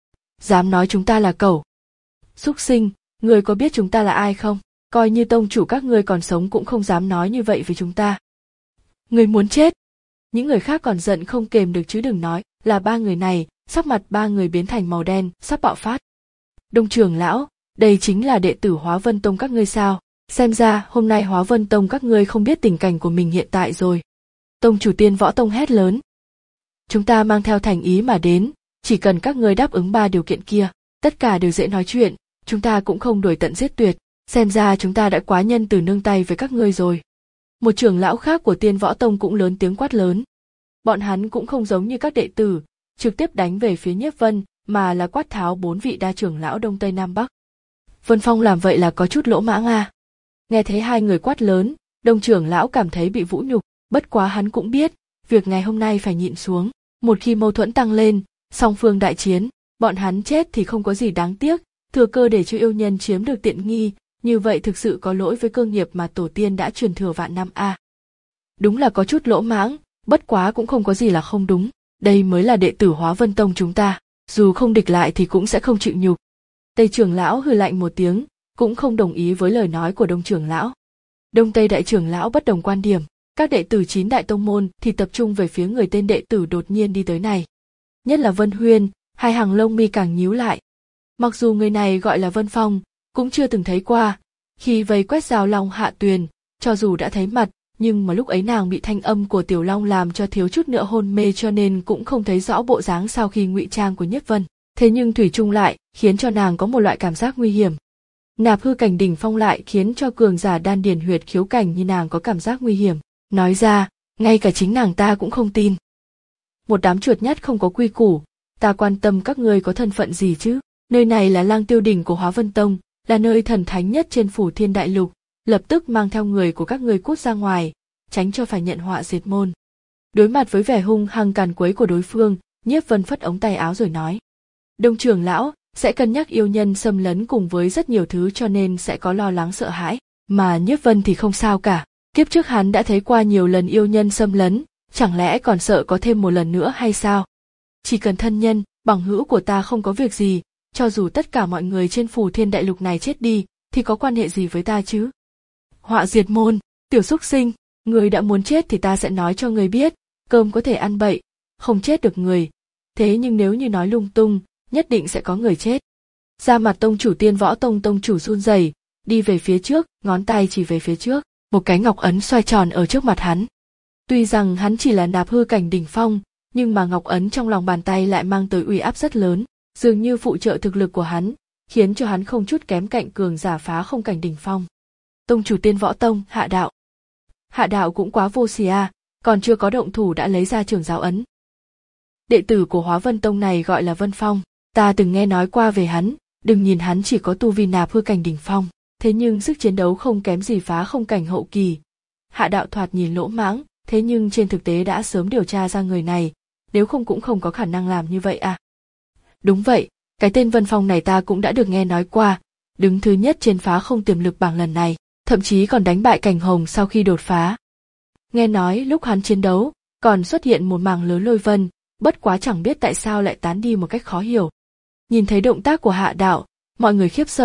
Dám nói chúng ta là cẩu. Súc sinh, người có biết chúng ta là ai không? Coi như tông chủ các ngươi còn sống cũng không dám nói như vậy với chúng ta. Người muốn chết. Những người khác còn giận không kềm được chứ đừng nói là ba người này, sắc mặt ba người biến thành màu đen, sắp bạo phát. Đông trưởng lão, đây chính là đệ tử Hóa Vân Tông các ngươi sao? Xem ra hôm nay Hóa Vân Tông các ngươi không biết tình cảnh của mình hiện tại rồi. Tông chủ Tiên Võ Tông hét lớn. Chúng ta mang theo thành ý mà đến, chỉ cần các ngươi đáp ứng ba điều kiện kia, tất cả đều dễ nói chuyện, chúng ta cũng không đuổi tận giết tuyệt, xem ra chúng ta đã quá nhân từ nương tay với các ngươi rồi. Một trưởng lão khác của Tiên Võ Tông cũng lớn tiếng quát lớn. Bọn hắn cũng không giống như các đệ tử, trực tiếp đánh về phía Nhiếp Vân, mà là quát tháo bốn vị đa trưởng lão Đông Tây Nam Bắc. Vân Phong làm vậy là có chút lỗ mãng à. Nghe thấy hai người quát lớn, Đông trưởng lão cảm thấy bị vũ nhục, bất quá hắn cũng biết, việc ngày hôm nay phải nhịn xuống, một khi mâu thuẫn tăng lên, song phương đại chiến, bọn hắn chết thì không có gì đáng tiếc, thừa cơ để cho yêu nhân chiếm được tiện nghi, như vậy thực sự có lỗi với cơ nghiệp mà tổ tiên đã truyền thừa vạn năm a. À. Đúng là có chút lỗ mãng, bất quá cũng không có gì là không đúng, đây mới là đệ tử Hóa Vân Tông chúng ta, dù không địch lại thì cũng sẽ không chịu nhục. Tây trưởng lão hừ lạnh một tiếng, cũng không đồng ý với lời nói của Đông trưởng lão. Đông Tây đại trưởng lão bất đồng quan điểm, các đệ tử chín đại tông môn thì tập trung về phía người tên đệ tử đột nhiên đi tới này. Nhất là Vân Huyên, hai hàng lông mi càng nhíu lại. Mặc dù người này gọi là Vân Phong, cũng chưa từng thấy qua, khi vây quét Giao Long Hạ Tuyền, cho dù đã thấy mặt, nhưng mà lúc ấy nàng bị thanh âm của Tiểu Long làm cho thiếu chút nữa hôn mê cho nên cũng không thấy rõ bộ dáng sau khi ngụy trang của Nhiếp Vân. Thế nhưng thủy chung lại khiến cho nàng có một loại cảm giác nguy hiểm. Nạp hư cảnh đỉnh phong lại khiến cho cường giả đan điền huyệt khiếu cảnh như nàng có cảm giác nguy hiểm. Nói ra, ngay cả chính nàng ta cũng không tin. Một đám chuột nhắt không có quy củ, ta quan tâm các ngươi có thân phận gì chứ? Nơi này là Lang Tiêu đỉnh của Hóa Vân Tông, là nơi thần thánh nhất trên phủ thiên đại lục, lập tức mang theo người của các ngươi cút ra ngoài, tránh cho phải nhận họa diệt môn. Đối mặt với vẻ hung hăng càn quấy của đối phương, Nhiếp Vân phất ống tay áo rồi nói. Đông trưởng lão sẽ cân nhắc yêu nhân xâm lấn cùng với rất nhiều thứ cho nên sẽ có lo lắng sợ hãi, mà Nhiếp Vân thì không sao cả. Kiếp trước hắn đã thấy qua nhiều lần yêu nhân xâm lấn, chẳng lẽ còn sợ có thêm một lần nữa hay sao? Chỉ cần thân nhân, bằng hữu của ta không có việc gì, cho dù tất cả mọi người trên phủ thiên đại lục này chết đi, thì có quan hệ gì với ta chứ? Họa diệt môn, tiểu xúc sinh, người đã muốn chết thì ta sẽ nói cho người biết, cơm có thể ăn bậy, không chết được người. Thế nhưng nếu như nói lung tung, nhất định sẽ có người chết. Ra mặt tông chủ Tiên Võ Tông tông chủ run rẩy, đi về phía trước, ngón tay chỉ về phía trước, một cái ngọc ấn xoay tròn ở trước mặt hắn. Tuy rằng hắn chỉ là nạp hư cảnh đỉnh phong, nhưng mà ngọc ấn trong lòng bàn tay lại mang tới uy áp rất lớn, dường như phụ trợ thực lực của hắn, khiến cho hắn không chút kém cạnh cường giả phá không cảnh đỉnh phong. Tông chủ Tiên Võ Tông, Hạ Đạo. Hạ Đạo cũng quá vô sỉ à, còn chưa có động thủ đã lấy ra trường giáo ấn. Đệ tử của Hóa Vân Tông này gọi là Vân Phong, ta từng nghe nói qua về hắn, đừng nhìn hắn chỉ có tu vi nạp hư cảnh đỉnh phong, thế nhưng sức chiến đấu không kém gì phá không cảnh hậu kỳ. Hạ Đạo thoạt nhìn lỗ mãng, thế nhưng trên thực tế đã sớm điều tra ra người này, nếu không cũng không có khả năng làm như vậy à. Đúng vậy, cái tên Vân Phong này ta cũng đã được nghe nói qua, đứng thứ nhất trên phá không tiềm lực bảng lần này, thậm chí còn đánh bại Cảnh Hồng sau khi đột phá. Nghe nói lúc hắn chiến đấu, còn xuất hiện một mảng lớn lôi vân, bất quá chẳng biết tại sao lại tán đi một cách khó hiểu. Nhìn thấy động tác của Hạ Đạo, mọi người khiếp sợ,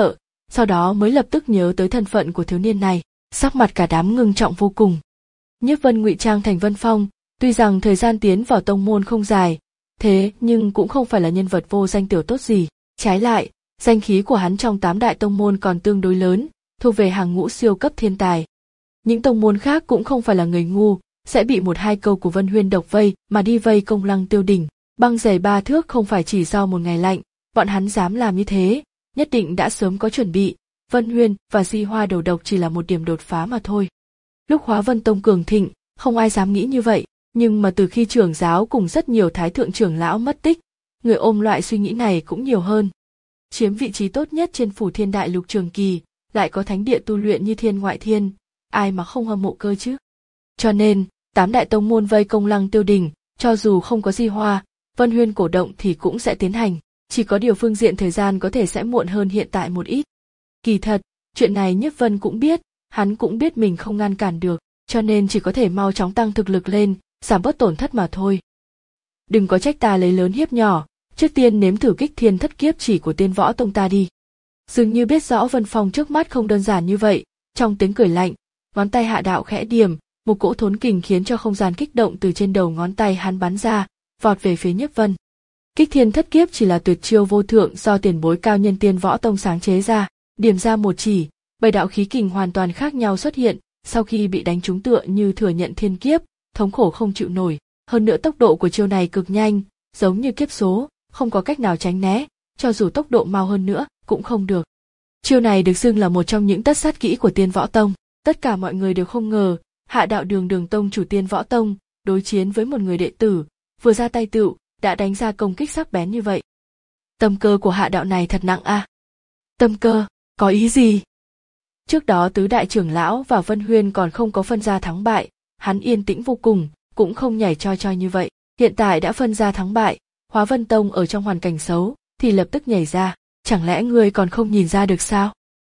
sau đó mới lập tức nhớ tới thân phận của thiếu niên này, sắc mặt cả đám ngưng trọng vô cùng. Nhiếp Vân ngụy trang thành Vân Phong, tuy rằng thời gian tiến vào tông môn không dài, thế nhưng cũng không phải là nhân vật vô danh tiểu tốt gì, trái lại, danh khí của hắn trong tám đại tông môn còn tương đối lớn, thuộc về hàng ngũ siêu cấp thiên tài. Những tông môn khác cũng không phải là người ngu, sẽ bị một hai câu của Vân Huyên độc vây mà đi vây công Lăng Tiêu Đỉnh. Băng dày ba thước không phải chỉ do một ngày lạnh, bọn hắn dám làm như thế, nhất định đã sớm có chuẩn bị. Vân Huyên và Di Hoa đầu độc chỉ là một điểm đột phá mà thôi. Lúc Hóa Vân Tông cường thịnh, không ai dám nghĩ như vậy, nhưng mà từ khi trưởng giáo cùng rất nhiều thái thượng trưởng lão mất tích, người ôm loại suy nghĩ này cũng nhiều hơn. Chiếm vị trí tốt nhất trên phủ thiên đại lục trường kỳ, lại có thánh địa tu luyện như thiên ngoại thiên, ai mà không hâm mộ cơ chứ. Cho nên, tám đại tông môn vây công Lăng Tiêu Đỉnh, cho dù không có Di Hoa, Vân Huyên cổ động thì cũng sẽ tiến hành, chỉ có điều phương diện thời gian có thể sẽ muộn hơn hiện tại một ít. Kỳ thật, chuyện này Nhiếp Vân cũng biết, hắn cũng biết mình không ngăn cản được, cho nên chỉ có thể mau chóng tăng thực lực lên, giảm bớt tổn thất mà thôi. Đừng có trách ta lấy lớn hiếp nhỏ, trước tiên nếm thử kích thiên thất kiếp chỉ của Tiên Võ Tông ta đi. Dường như biết rõ Vân Phong trước mắt không đơn giản như vậy, trong tiếng cười lạnh, ngón tay Hạ Đạo khẽ điểm, một cỗ thốn kình khiến cho không gian kích động từ trên đầu ngón tay hắn bắn ra, vọt về phía Nhiếp Vân. Kích thiên thất kiếp chỉ là tuyệt chiêu vô thượng do tiền bối cao nhân Tiên Võ Tông sáng chế ra, điểm ra một chỉ, bảy đạo khí kình hoàn toàn khác nhau xuất hiện, sau khi bị đánh trúng tựa như thừa nhận thiên kiếp, thống khổ không chịu nổi, hơn nữa tốc độ của chiêu này cực nhanh, giống như kiếp số, không có cách nào tránh né, cho dù tốc độ mau hơn nữa, cũng không được. Chiêu này được xưng là một trong những tất sát kỹ của Tiên Võ Tông, tất cả mọi người đều không ngờ, Hạ Đạo Đường Đường Tông chủ Tiên Võ Tông, đối chiến với một người đệ tử, vừa ra tay tựu, đã đánh ra công kích sắc bén như vậy. Tâm cơ của Hạ Đạo này thật nặng a. À? Tâm cơ, có ý gì? Trước đó tứ đại trưởng lão và Vân Huyên còn không có phân ra thắng bại, hắn yên tĩnh vô cùng, cũng không nhảy choi choi như vậy. Hiện tại đã phân ra thắng bại, Hóa Vân Tông ở trong hoàn cảnh xấu, thì lập tức nhảy ra, chẳng lẽ ngươi còn không nhìn ra được sao?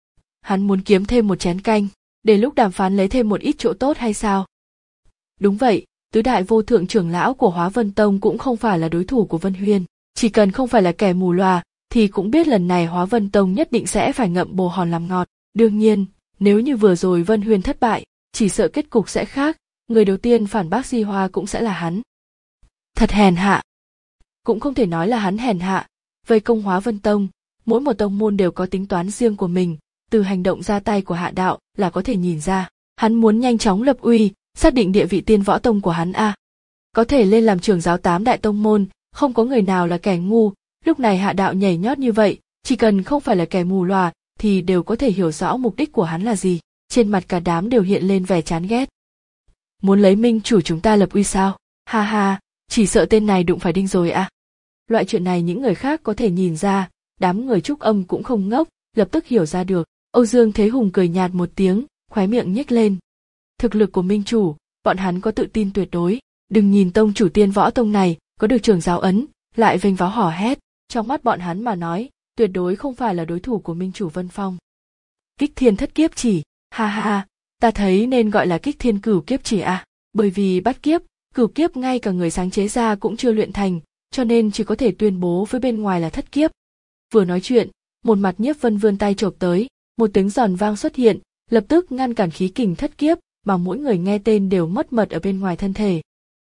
Hắn muốn kiếm thêm một chén canh, để lúc đàm phán lấy thêm một ít chỗ tốt hay sao? Đúng vậy, tứ đại vô thượng trưởng lão của Hóa Vân Tông cũng không phải là đối thủ của Vân Huyên, chỉ cần không phải là kẻ mù lòa, thì cũng biết lần này Hóa Vân Tông nhất định sẽ phải ngậm bồ hòn làm ngọt. Đương nhiên, nếu như vừa rồi Vân Huyên thất bại, chỉ sợ kết cục sẽ khác, người đầu tiên phản bác Di Hoa cũng sẽ là hắn. Thật hèn hạ. Cũng không thể nói là hắn hèn hạ, vây công Hóa Vân Tông, mỗi một tông môn đều có tính toán riêng của mình, từ hành động ra tay của Hạ Đạo là có thể nhìn ra, hắn muốn nhanh chóng lập uy, xác định địa vị Tiên Võ Tông của hắn a. À. Có thể lên làm trưởng giáo tám đại tông môn, không có người nào là kẻ ngu, lúc này Hạ Đạo nhảy nhót như vậy, chỉ cần không phải là kẻ mù lòa, thì đều có thể hiểu rõ mục đích của hắn là gì, trên mặt cả đám đều hiện lên vẻ chán ghét. Muốn lấy minh chủ chúng ta lập uy sao? Ha ha, chỉ sợ tên này đụng phải đinh rồi à. Loại chuyện này những người khác có thể nhìn ra, đám người Trúc Âm cũng không ngốc, lập tức hiểu ra được. Âu Dương Thế Hùng cười nhạt một tiếng, khóe miệng nhếch lên. Thực lực của minh chủ, bọn hắn có tự tin tuyệt đối, đừng nhìn tông chủ Tiên Võ Tông này, có được trưởng giáo ấn, lại vênh váo hò hét, trong mắt bọn hắn mà nói, tuyệt đối không phải là đối thủ của minh chủ Vân Phong. Kích thiên thất kiếp chỉ, ha ha ha, ta thấy nên gọi là kích thiên cửu kiếp chỉ à, bởi vì bắt kiếp, cửu kiếp ngay cả người sáng chế ra cũng chưa luyện thành, cho nên chỉ có thể tuyên bố với bên ngoài là thất kiếp. Vừa nói chuyện, một mặt Nhiếp Vân vươn tay chộp tới, một tiếng giòn vang xuất hiện, lập tức ngăn cản khí kình thất kiếp, mà mỗi người nghe tên đều mất mật ở bên ngoài thân thể.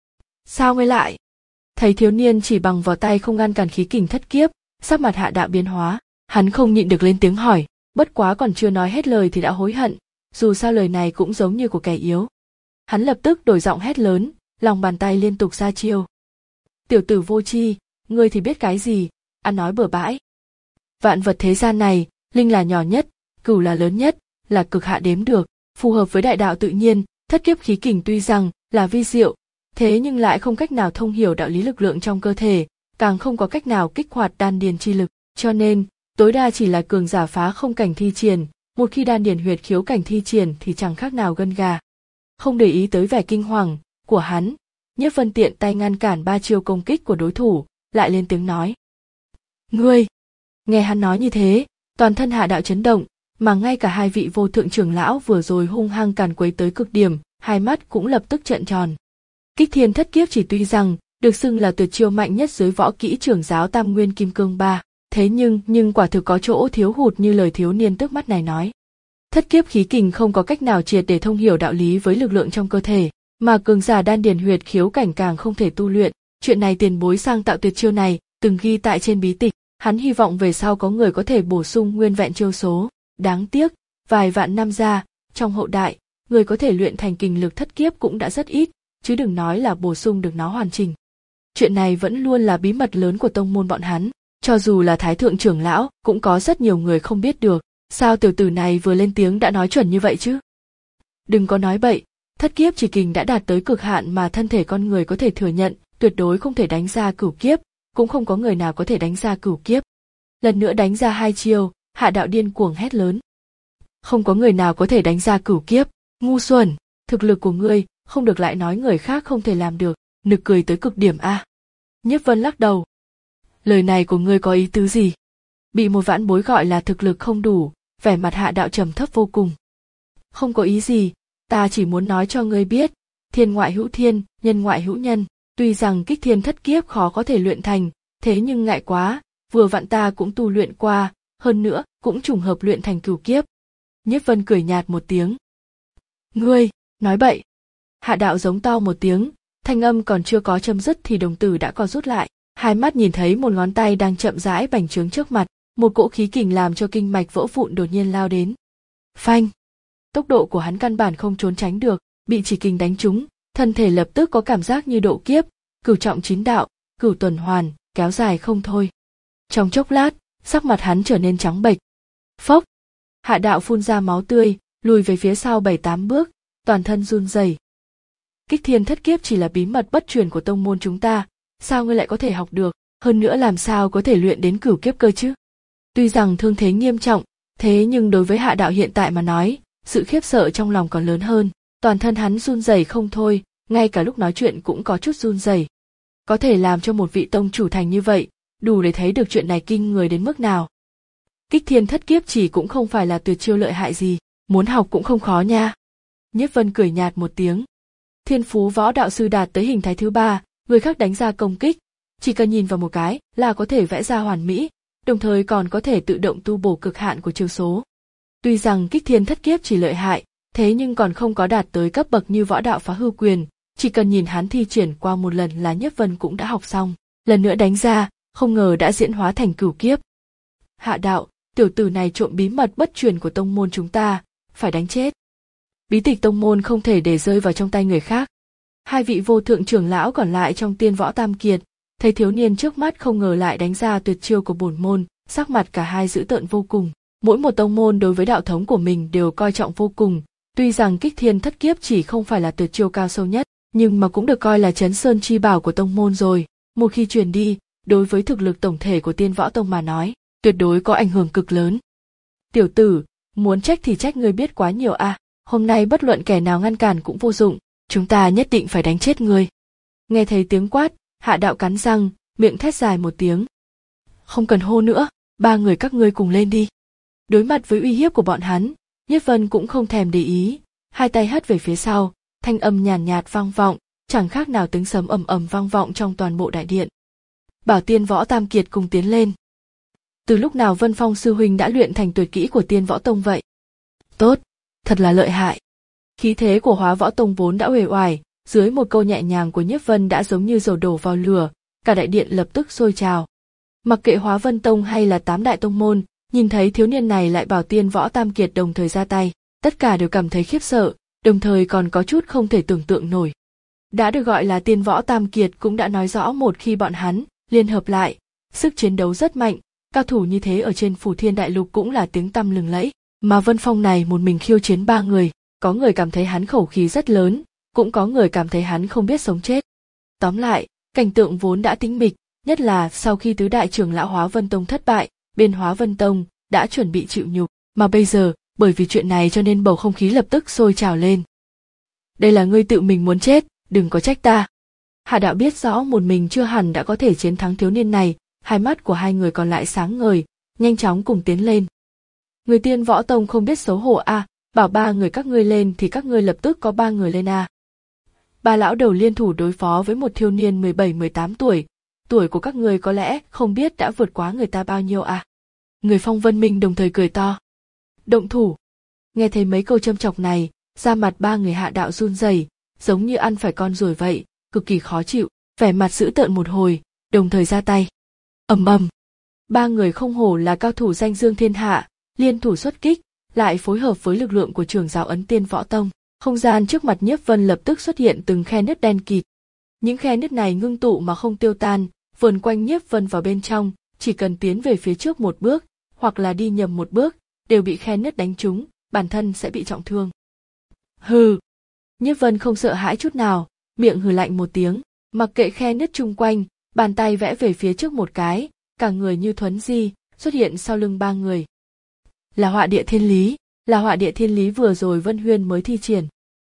Sao ngươi lại? Thấy thiếu niên chỉ bằng vào tay không ngăn cản khí kình thất kiếp, sắc mặt Hạ Đạo biến hóa, hắn không nhịn được lên tiếng hỏi, bất quá còn chưa nói hết lời thì đã hối hận, dù sao lời này cũng giống như của kẻ yếu. Hắn lập tức đổi giọng hét lớn, lòng bàn tay liên tục ra chiêu. Tiểu tử vô tri, ngươi thì biết cái gì, ăn nói bừa bãi. Vạn vật thế gian này, linh là nhỏ nhất, cửu là lớn nhất, là cực hạ đếm được, phù hợp với đại đạo tự nhiên, thất kiếp khí kình tuy rằng là vi diệu, thế nhưng lại không cách nào thông hiểu đạo lý lực lượng trong cơ thể, càng không có cách nào kích hoạt đan điền chi lực, cho nên tối đa chỉ là cường giả phá không cảnh thi triển, một khi đan điền huyệt khiếu cảnh thi triển thì chẳng khác nào gân gà. Không để ý tới vẻ kinh hoàng của hắn, Nhiếp Vân tiện tay ngăn cản ba chiêu công kích của đối thủ, lại lên tiếng nói. Ngươi! Nghe hắn nói như thế, toàn thân Hạ Đạo chấn động, mà ngay cả hai vị vô thượng trưởng lão vừa rồi hung hăng càn quấy tới cực điểm, hai mắt cũng lập tức trợn tròn. Kích thiên thất kiếp chỉ tuy rằng được xưng là tuyệt chiêu mạnh nhất dưới võ kỹ trưởng giáo Tam Nguyên Kim Cương ba, Thế nhưng, nhưng quả thực có chỗ thiếu hụt như lời thiếu niên trước mắt này nói. Thất kiếp khí kình không có cách nào triệt để thông hiểu đạo lý với lực lượng trong cơ thể, mà cường giả đan điền huyệt khiếu cảnh càng không thể tu luyện. Chuyện này tiền bối sang tạo tuyệt chiêu này, từng ghi tại trên bí tịch, hắn hy vọng về sau có người có thể bổ sung nguyên vẹn chiêu số. Đáng tiếc, vài vạn năm ra, trong hậu đại, người có thể luyện thành kình lực thất kiếp cũng đã rất ít, chứ đừng nói là bổ sung được nó hoàn chỉnh. Chuyện này vẫn luôn là bí mật lớn của tông môn bọn hắn, cho dù là thái thượng trưởng lão, cũng có rất nhiều người không biết được. Sao tiểu tử này vừa lên tiếng đã nói chuẩn như vậy chứ? Đừng có nói bậy, thất kiếp chỉ kình đã đạt tới cực hạn mà thân thể con người có thể thừa nhận, tuyệt đối không thể đánh ra cửu kiếp, cũng không có người nào có thể đánh ra cửu kiếp. Lần nữa đánh ra hai chiêu, Hạ Đạo điên cuồng hét lớn. Không có người nào có thể đánh ra cửu kiếp, ngu xuẩn, thực lực của ngươi, không được lại nói người khác không thể làm được, nực cười tới cực điểm a. Nhiếp Vân lắc đầu. Lời này của ngươi có ý tứ gì? Bị một vãn bối gọi là thực lực không đủ, vẻ mặt Hạ Đạo trầm thấp vô cùng. Không có ý gì, ta chỉ muốn nói cho ngươi biết, thiên ngoại hữu thiên, nhân ngoại hữu nhân, tuy rằng kích thiên thất kiếp khó có thể luyện thành, thế nhưng ngại quá, vừa vặn ta cũng tu luyện qua, hơn nữa cũng trùng hợp luyện thành cửu kiếp. Nhiếp Vân cười nhạt một tiếng. Ngươi, nói bậy. Hạ Đạo giống to một tiếng, thanh âm còn chưa có chấm dứt thì đồng tử đã co rút lại, hai mắt nhìn thấy một ngón tay đang chậm rãi bành trướng trước mặt, một cỗ khí kình làm cho kinh mạch vỡ vụn đột nhiên lao đến. Phanh! Tốc độ của hắn căn bản không trốn tránh được, bị chỉ kình đánh trúng, thân thể lập tức có cảm giác như độ kiếp, cửu trọng chín đạo, cửu tuần hoàn, kéo dài không thôi. Trong chốc lát, sắc mặt hắn trở nên trắng bệch. Phốc! Hạ Đạo phun ra máu tươi, lùi về phía sau bảy tám bước, toàn thân run rẩy. Kích thiên thất kiếp chỉ là bí mật bất truyền của tông môn chúng ta, sao ngươi lại có thể học được, hơn nữa làm sao có thể luyện đến cửu kiếp cơ chứ? Tuy rằng thương thế nghiêm trọng, thế nhưng đối với Hạ Đạo hiện tại mà nói, sự khiếp sợ trong lòng còn lớn hơn, toàn thân hắn run rẩy không thôi, ngay cả lúc nói chuyện cũng có chút run rẩy. Có thể làm cho một vị tông chủ thành như vậy, đủ để thấy được chuyện này kinh người đến mức nào. Kích thiên thất kiếp chỉ cũng không phải là tuyệt chiêu lợi hại gì, muốn học cũng không khó nha. Nhiếp Vân cười nhạt một tiếng. Thiên phú võ đạo sư đạt tới hình thái thứ ba, người khác đánh ra công kích, chỉ cần nhìn vào một cái là có thể vẽ ra hoàn mỹ, đồng thời còn có thể tự động tu bổ cực hạn của chiêu số. Tuy rằng kích thiên thất kiếp chỉ lợi hại, thế nhưng còn không có đạt tới cấp bậc như võ đạo phá hư quyền, chỉ cần nhìn hắn thi triển qua một lần là Nhiếp Vân cũng đã học xong, lần nữa đánh ra, không ngờ đã diễn hóa thành cửu kiếp. Hạ Đạo, tiểu tử này trộm bí mật bất truyền của tông môn chúng ta, phải đánh chết. Bí tịch tông môn không thể để rơi vào trong tay người khác. Hai vị vô thượng trưởng lão còn lại trong Tiên Võ Tam Kiệt, thấy thiếu niên trước mắt không ngờ lại đánh ra tuyệt chiêu của bổn môn, sắc mặt cả hai dữ tợn vô cùng. Mỗi một tông môn đối với đạo thống của mình đều coi trọng vô cùng, tuy rằng kích thiên thất kiếp chỉ không phải là tuyệt chiêu cao sâu nhất, nhưng mà cũng được coi là chấn sơn chi bảo của tông môn rồi. Một khi truyền đi, đối với thực lực tổng thể của Tiên Võ Tông mà nói, tuyệt đối có ảnh hưởng cực lớn. Tiểu tử, muốn trách thì trách ngươi biết quá nhiều à, hôm nay bất luận kẻ nào ngăn cản cũng vô dụng, chúng ta nhất định phải đánh chết ngươi. Nghe thấy tiếng quát, Hạ Đạo cắn răng, miệng thét dài một tiếng. Không cần hô nữa, ba người các ngươi cùng lên đi. Đối mặt với uy hiếp của bọn hắn, Nhiếp Vân cũng không thèm để ý, hai tay hất về phía sau, thanh âm nhàn nhạt, nhạt vang vọng, chẳng khác nào tiếng sấm ầm ầm vang vọng trong toàn bộ đại điện. Bảo Tiên Võ Tam Kiệt cùng tiến lên. Từ lúc nào Vân Phong sư huynh đã luyện thành tuyệt kỹ của Tiên Võ Tông vậy? Tốt, thật là lợi hại. Khí thế của Hóa Võ Tông vốn đã uể oải, dưới một câu nhẹ nhàng của Nhiếp Vân đã giống như dầu đổ vào lửa, cả đại điện lập tức sôi trào. Mặc kệ Hóa Vân Tông hay là tám đại tông môn, nhìn thấy thiếu niên này lại bảo Tiên Võ Tam Kiệt đồng thời ra tay, tất cả đều cảm thấy khiếp sợ, đồng thời còn có chút không thể tưởng tượng nổi. Đã được gọi là Tiên Võ Tam Kiệt cũng đã nói rõ một khi bọn hắn liên hợp lại, sức chiến đấu rất mạnh, cao thủ như thế ở trên Phủ Thiên Đại Lục cũng là tiếng tăm lừng lẫy, mà Vân Phong này một mình khiêu chiến ba người, có người cảm thấy hắn khẩu khí rất lớn, cũng có người cảm thấy hắn không biết sống chết. Tóm lại, cảnh tượng vốn đã tĩnh mịch, nhất là sau khi tứ đại trưởng lão Hóa Vân Tông thất bại, bên Hóa Vân Tông đã chuẩn bị chịu nhục, mà bây giờ, bởi vì chuyện này cho nên bầu không khí lập tức sôi trào lên. Đây là ngươi tự mình muốn chết, đừng có trách ta. Hạ Đạo biết rõ một mình chưa hẳn đã có thể chiến thắng thiếu niên này, hai mắt của hai người còn lại sáng ngời, nhanh chóng cùng tiến lên. Người Tiên Võ Tông không biết xấu hổ à, bảo ba người các ngươi lên thì các ngươi lập tức có ba người lên à. Ba lão đầu liên thủ đối phó với một thiếu niên mười bảy mười tám tuổi, tuổi của các người có lẽ không biết đã vượt quá người ta bao nhiêu à. Người Phong Vân Minh đồng thời cười to. Động thủ. Nghe thấy mấy câu châm chọc này, da mặt ba người Hạ Đạo run rẩy, giống như ăn phải con ruồi vậy, cực kỳ khó chịu, vẻ mặt dữ tợn một hồi, đồng thời ra tay. Ầm ầm. Ba người không hổ là cao thủ danh dương thiên hạ, liên thủ xuất kích, lại phối hợp với lực lượng của Trường Giáo Ấn Tiên Võ Tông, không gian trước mặt Nhiếp Vân lập tức xuất hiện từng khe nứt đen kịt. Những khe nứt này ngưng tụ mà không tiêu tan, vờn quanh Nhiếp Vân vào bên trong, chỉ cần tiến về phía trước một bước, hoặc là đi nhầm một bước, đều bị khe nứt đánh trúng, bản thân sẽ bị trọng thương. Hừ. Nhiếp Vân không sợ hãi chút nào, miệng hừ lạnh một tiếng, mặc kệ khe nứt chung quanh, bàn tay vẽ về phía trước một cái, cả người như thuấn di, xuất hiện sau lưng ba người. Là họa địa thiên lý, là họa địa thiên lý vừa rồi Vân Huyên mới thi triển.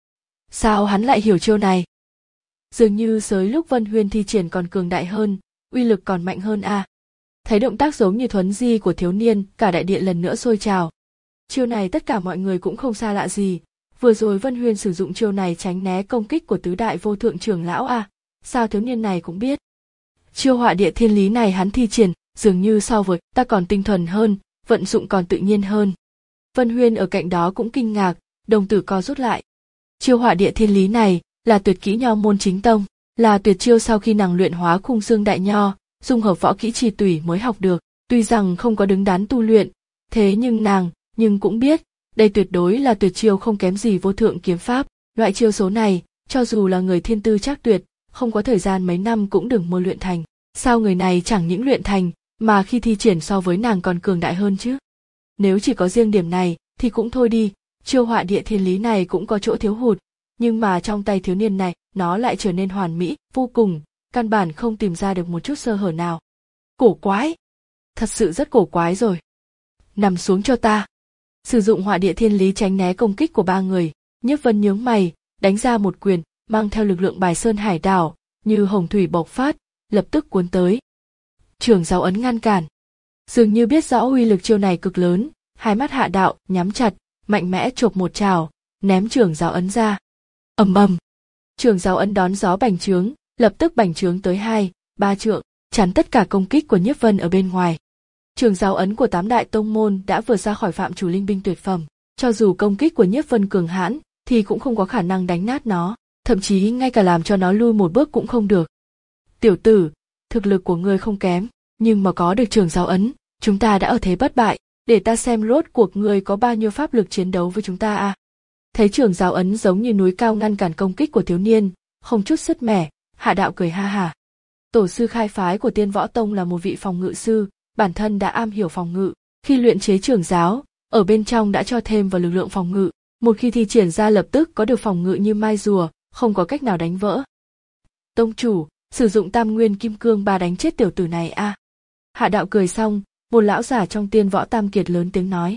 Sao hắn lại hiểu chiêu này? Dường như dưới lúc Vân Huyên thi triển còn cường đại hơn, uy lực còn mạnh hơn a. À. Thấy động tác giống như thuấn di của thiếu niên, cả đại điện lần nữa sôi trào. Chiêu này tất cả mọi người cũng không xa lạ gì, vừa rồi Vân Huyên sử dụng chiêu này tránh né công kích của tứ đại vô thượng trưởng lão a, à. Sao thiếu niên này cũng biết? Chiêu họa địa thiên lý này hắn thi triển, dường như so với ta còn tinh thuần hơn, vận dụng còn tự nhiên hơn. Vân Huyên ở cạnh đó cũng kinh ngạc, đồng tử co rút lại. Chiêu họa địa thiên lý này là tuyệt kỹ nho môn chính tông, là tuyệt chiêu sau khi nàng luyện hóa khung xương đại nho, dung hợp võ kỹ trì tủy mới học được. Tuy rằng không có đứng đắn tu luyện, thế nhưng nàng nhưng cũng biết, đây tuyệt đối là tuyệt chiêu không kém gì vô thượng kiếm pháp. Loại chiêu số này, cho dù là người thiên tư trác tuyệt, không có thời gian mấy năm cũng đừng mơ luyện thành. Sao người này chẳng những luyện thành, mà khi thi triển so với nàng còn cường đại hơn chứ? Nếu chỉ có riêng điểm này, thì cũng thôi đi, chiêu họa địa thiên lý này cũng có chỗ thiếu hụt, nhưng mà trong tay thiếu niên này, nó lại trở nên hoàn mỹ, vô cùng, căn bản không tìm ra được một chút sơ hở nào. Cổ quái! Thật sự rất cổ quái rồi. Nằm xuống cho ta. Sử dụng họa địa thiên lý tránh né công kích của ba người, Nhiếp Vân nhướng mày, đánh ra một quyền, mang theo lực lượng bài sơn hải đảo, như hồng thủy bộc phát, lập tức cuốn tới. Trường Giáo Ấn ngăn cản. Dường như biết rõ uy lực chiêu này cực lớn, hai mắt Hạ Đạo nhắm chặt, mạnh mẽ chộp một trào, ném Trường Giáo Ấn ra. Ầm ầm. Trường Giáo Ấn đón gió bành trướng, lập tức bành trướng tới hai, ba trượng, chắn tất cả công kích của Nhiếp Vân ở bên ngoài. Trường Giáo Ấn của tám đại tông môn đã vượt ra khỏi phạm chủ linh binh tuyệt phẩm, cho dù công kích của Nhiếp Vân cường hãn, thì cũng không có khả năng đánh nát nó, thậm chí ngay cả làm cho nó lui một bước cũng không được. Tiểu tử, thực lực của ngươi không kém, nhưng mà có được Trường Giáo Ấn, chúng ta đã ở thế bất bại, để ta xem rốt cuộc ngươi có bao nhiêu pháp lực chiến đấu với chúng ta à. Thấy Trường Giáo Ấn giống như núi cao ngăn cản công kích của thiếu niên, không chút sứt mẻ, Hạ Đạo cười ha hả. Tổ sư khai phái của Tiên Võ Tông là một vị phòng ngự sư, bản thân đã am hiểu phòng ngự, khi luyện chế trường giáo, ở bên trong đã cho thêm vào lực lượng phòng ngự, một khi thi triển ra lập tức có được phòng ngự như mai rùa, không có cách nào đánh vỡ. Tông chủ, sử dụng Tam Nguyên Kim Cương Ba đánh chết tiểu tử này a. À. Hạ Đạo cười xong, một lão giả trong Tiên Võ Tam Kiệt lớn tiếng nói.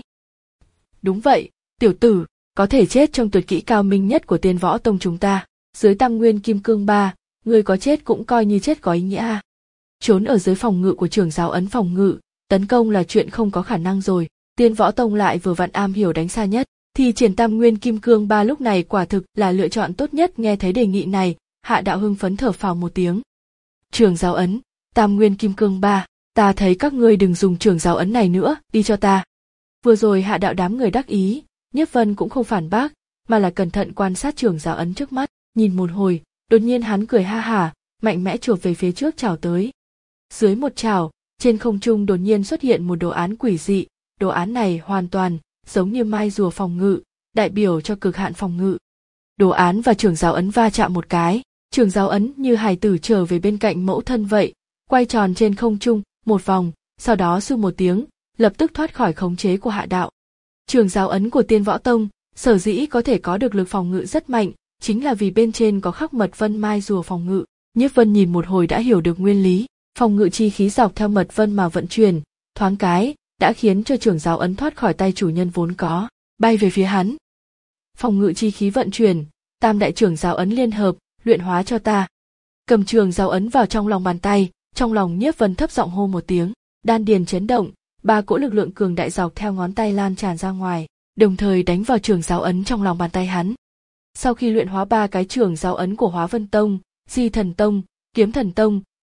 Đúng vậy, tiểu tử, có thể chết trong tuyệt kỹ cao minh nhất của Tiên Võ Tông chúng ta, dưới Tam Nguyên Kim Cương Ba, người có chết cũng coi như chết có ý nghĩa a. À. Trốn ở dưới phòng ngự của Trường Giáo Ấn phòng ngự, tấn công là chuyện không có khả năng rồi, Tiên Võ Tông lại vừa vặn am hiểu đánh xa nhất, thì triển Tam Nguyên Kim Cương Ba lúc này quả thực là lựa chọn tốt nhất. Nghe thấy đề nghị này, Hạ Đạo hưng phấn thở phào một tiếng. Trường Giáo Ấn, Tam Nguyên Kim Cương Ba, ta thấy các ngươi đừng dùng Trường Giáo Ấn này nữa, đi cho ta. Vừa rồi Hạ Đạo đám người đắc ý, Nhiếp Vân cũng không phản bác, mà là cẩn thận quan sát Trường Giáo Ấn trước mắt, nhìn một hồi, đột nhiên hắn cười ha hả, mạnh mẽ chộp về phía trước chảo tới. Dưới một chảo, trên không trung đột nhiên xuất hiện một đồ án quỷ dị, đồ án này hoàn toàn giống như mai rùa phòng ngự, đại biểu cho cực hạn phòng ngự. Đồ án và Trường Giáo Ấn va chạm một cái, Trường Giáo Ấn như hài tử trở về bên cạnh mẫu thân vậy, quay tròn trên không trung một vòng, sau đó sư một tiếng, lập tức thoát khỏi khống chế của Hạ Đạo. Trường Giáo Ấn của Tiên Võ Tông, sở dĩ có thể có được lực phòng ngự rất mạnh, chính là vì bên trên có khắc mật vân mai rùa phòng ngự. Nhiếp Vân nhìn một hồi đã hiểu được nguyên lý, phòng ngự chi khí dọc theo mật vân mà vận chuyển, thoáng cái đã khiến cho Trường Giáo Ấn thoát khỏi tay chủ nhân vốn có, bay về phía hắn. Phòng ngự chi khí vận chuyển, tam đại Trường Giáo Ấn liên hợp, luyện hóa cho ta. Cầm Trường Giáo Ấn vào trong lòng bàn tay, trong lòng Nhiếp Vân thấp giọng hô một tiếng, đan điền chấn động, ba cỗ lực lượng cường đại dọc theo ngón tay lan tràn ra ngoài, đồng thời đánh vào Trường Giáo Ấn trong lòng bàn tay hắn. Sau khi luyện hóa ba cái Trường Giáo Ấn của Hóa Vân Tông, Di Thần Tông, Kiếm Thần Tông,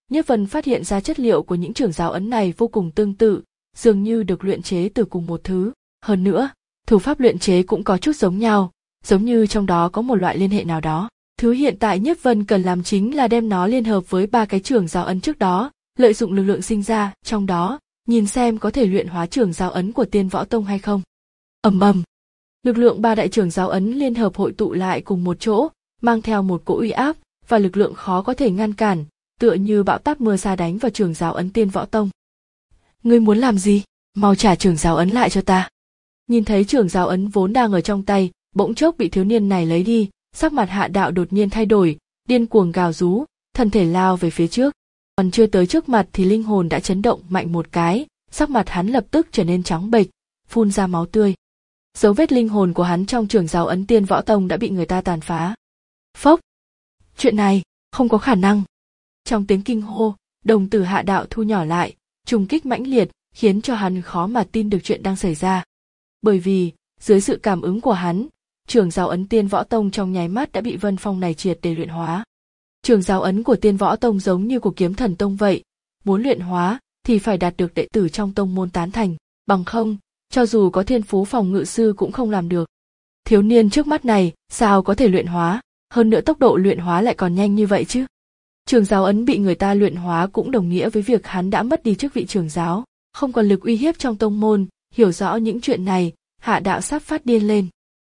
Nhiếp Vân phát hiện ra chất liệu của những trường giáo ấn này vô cùng tương tự, dường như được luyện chế từ cùng một thứ. Hơn nữa, thủ pháp luyện chế cũng có chút giống nhau, giống như trong đó có một loại liên hệ nào đó. Thứ hiện tại Nhiếp Vân cần làm chính là đem nó liên hợp với ba cái trường giáo ấn trước đó, lợi dụng lực lượng sinh ra trong đó, nhìn xem có thể luyện hóa trường giáo ấn của Tiên Võ Tông hay không. Ầm ầm, lực lượng ba đại trường giáo ấn liên hợp hội tụ lại cùng một chỗ, mang theo một cỗ uy áp và lực lượng khó có thể ngăn cản, tựa như bão táp mưa sa đánh vào trường giáo ấn Tiên Võ Tông. Ngươi muốn làm gì? Mau trả trường giáo ấn lại cho ta. Nhìn thấy trường giáo ấn vốn đang ở trong tay, bỗng chốc bị thiếu niên này lấy đi, sắc mặt Hạ Đạo đột nhiên thay đổi, điên cuồng gào rú, thân thể lao về phía trước. Còn chưa tới trước mặt thì linh hồn đã chấn động mạnh một cái, sắc mặt hắn lập tức trở nên trắng bệch, phun ra máu tươi. Dấu vết linh hồn của hắn trong trường giáo ấn Tiên Võ Tông đã bị người ta tàn phá. Phốc! Chuyện này, không có khả năng. Trong tiếng kinh hô, đồng tử Hạ Đạo thu nhỏ lại, trùng kích mãnh liệt, khiến cho hắn khó mà tin được chuyện đang xảy ra. Bởi vì, dưới sự cảm ứng của hắn, trường giáo ấn Tiên Võ Tông trong nháy mắt đã bị Vân Phong này triệt để luyện hóa. Trường giáo ấn của Tiên Võ Tông giống như của Kiếm Thần Tông vậy, muốn luyện hóa thì phải đạt được đệ tử trong tông môn tán thành, bằng không, cho dù có thiên phú phòng ngự sư cũng không làm được. Thiếu niên trước mắt này sao có thể luyện hóa, hơn nữa tốc độ luyện hóa lại còn nhanh như vậy chứ? Trường giáo ấn bị người ta luyện hóa cũng đồng nghĩa với việc hắn đã mất đi chức vị trưởng giáo, không còn lực uy hiếp trong tông môn. Hiểu rõ những chuyện này, Hạ Đạo sắp phát điên lên.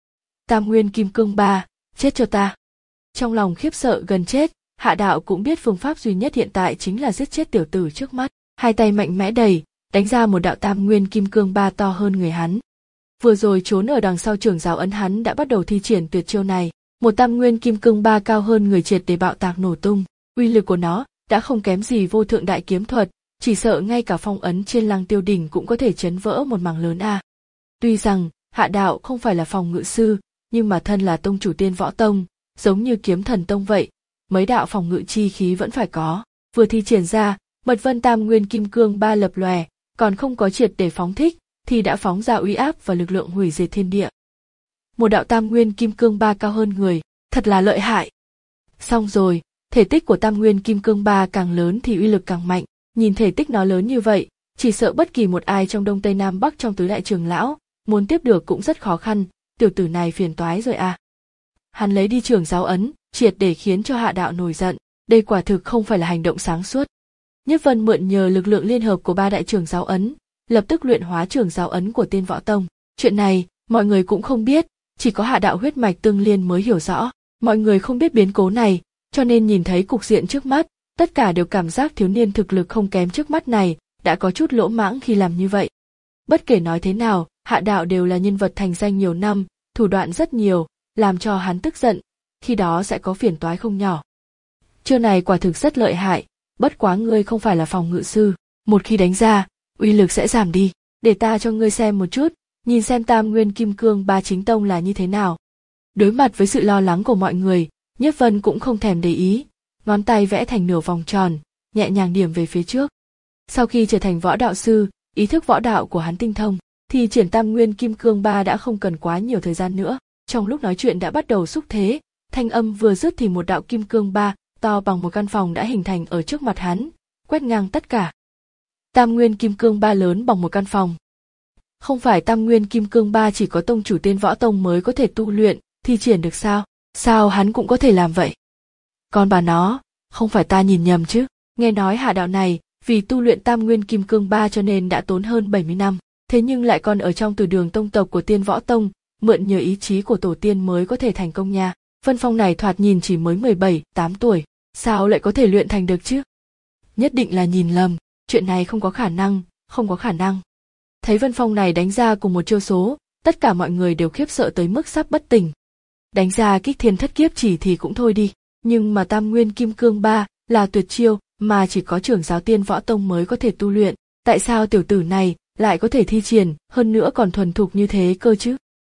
Tam Nguyên Kim Cương Ba, chết cho ta. Trong lòng khiếp sợ gần chết, Hạ Đạo cũng biết phương pháp duy nhất hiện tại chính là giết chết tiểu tử trước mắt. Hai tay mạnh mẽ đẩy, đánh ra một đạo Tam Nguyên Kim Cương Ba to hơn người hắn. Vừa rồi trốn ở đằng sau trường giáo ấn hắn đã bắt đầu thi triển tuyệt chiêu này. Một Tam Nguyên Kim Cương Ba cao hơn người triệt để bạo tạc nổ tung. Uy lực của nó đã không kém gì vô thượng đại kiếm thuật. Chỉ sợ ngay cả phong ấn trên Lăng Tiêu đỉnh cũng có thể chấn vỡ một mảng lớn a. À. Tuy rằng Hạ Đạo không phải là phòng ngự sư, nhưng mà thân là tông chủ Tiên Võ Tông, giống như Kiếm Thần Tông vậy, mấy đạo phòng ngự chi khí vẫn phải có. Vừa thi triển ra, Mật Vân Tam Nguyên Kim Cương Ba lập lòe, còn không có triệt để phóng thích, thì đã phóng ra uy áp và lực lượng hủy diệt thiên địa. Một đạo Tam Nguyên Kim Cương Ba cao hơn người, thật là lợi hại. Xong rồi, thể tích của Tam Nguyên Kim Cương Ba càng lớn thì uy lực càng mạnh. Nhìn thể tích nó lớn như vậy, chỉ sợ bất kỳ một ai trong Đông Tây Nam Bắc trong tứ đại trưởng lão, muốn tiếp được cũng rất khó khăn, tiểu tử này phiền toái rồi à. Hắn lấy đi trường giáo ấn, triệt để khiến cho Hạ Đạo nổi giận, đây quả thực không phải là hành động sáng suốt. Nhiếp Vân mượn nhờ lực lượng liên hợp của ba đại trường giáo ấn, lập tức luyện hóa trường giáo ấn của Tiên Võ Tông. Chuyện này, mọi người cũng không biết, chỉ có Hạ Đạo huyết mạch tương liên mới hiểu rõ. Mọi người không biết biến cố này, cho nên nhìn thấy cục diện trước mắt, tất cả đều cảm giác thiếu niên thực lực không kém trước mắt này, đã có chút lỗ mãng khi làm như vậy. Bất kể nói thế nào, Hạ Đạo đều là nhân vật thành danh nhiều năm, thủ đoạn rất nhiều, làm cho hắn tức giận, khi đó sẽ có phiền toái không nhỏ. Chiêu này quả thực rất lợi hại, bất quá ngươi không phải là phòng ngự sư, một khi đánh ra, uy lực sẽ giảm đi, để ta cho ngươi xem một chút, nhìn xem Tam Nguyên Kim Cương Ba chính tông là như thế nào. Đối mặt với sự lo lắng của mọi người, Nhiếp Vân cũng không thèm để ý, ngón tay vẽ thành nửa vòng tròn, nhẹ nhàng điểm về phía trước. Sau khi trở thành võ đạo sư, ý thức võ đạo của hắn tinh thông, thì triển Tam Nguyên Kim Cương Ba đã không cần quá nhiều thời gian nữa. Trong lúc nói chuyện đã bắt đầu xúc thế, thanh âm vừa dứt thì một đạo Kim Cương Ba to bằng một căn phòng đã hình thành ở trước mặt hắn, quét ngang tất cả. Tam Nguyên Kim Cương Ba lớn bằng một căn phòng. Không phải Tam Nguyên Kim Cương Ba chỉ có tông chủ Tiên Võ Tông mới có thể tu luyện, thi triển được sao? Sao hắn cũng có thể làm vậy? Con bà nó, không phải ta nhìn nhầm chứ? Nghe nói Hạ Đạo này, vì tu luyện Tam Nguyên Kim Cương Ba cho nên đã tốn hơn bảy mươi năm, thế nhưng lại còn ở trong Từ Đường tông tộc của Tiên Võ Tông, mượn nhờ ý chí của tổ tiên mới có thể thành công nha. Vân Phong này thoạt nhìn chỉ mới mười bảy, tám tuổi, sao lại có thể luyện thành được chứ? Nhất định là nhìn lầm, chuyện này không có khả năng, không có khả năng. Thấy Vân Phong này đánh ra cùng một chiêu số, tất cả mọi người đều khiếp sợ tới mức sắp bất tỉnh. Đánh ra Kích Thiên Thất Kiếp chỉ thì cũng thôi đi, nhưng mà Tam Nguyên Kim Cương Ba là tuyệt chiêu mà chỉ có trưởng giáo Tiên Võ Tông mới có thể tu luyện, tại sao tiểu tử này lại có thể thi triển, hơn nữa còn thuần thục như thế cơ chứ?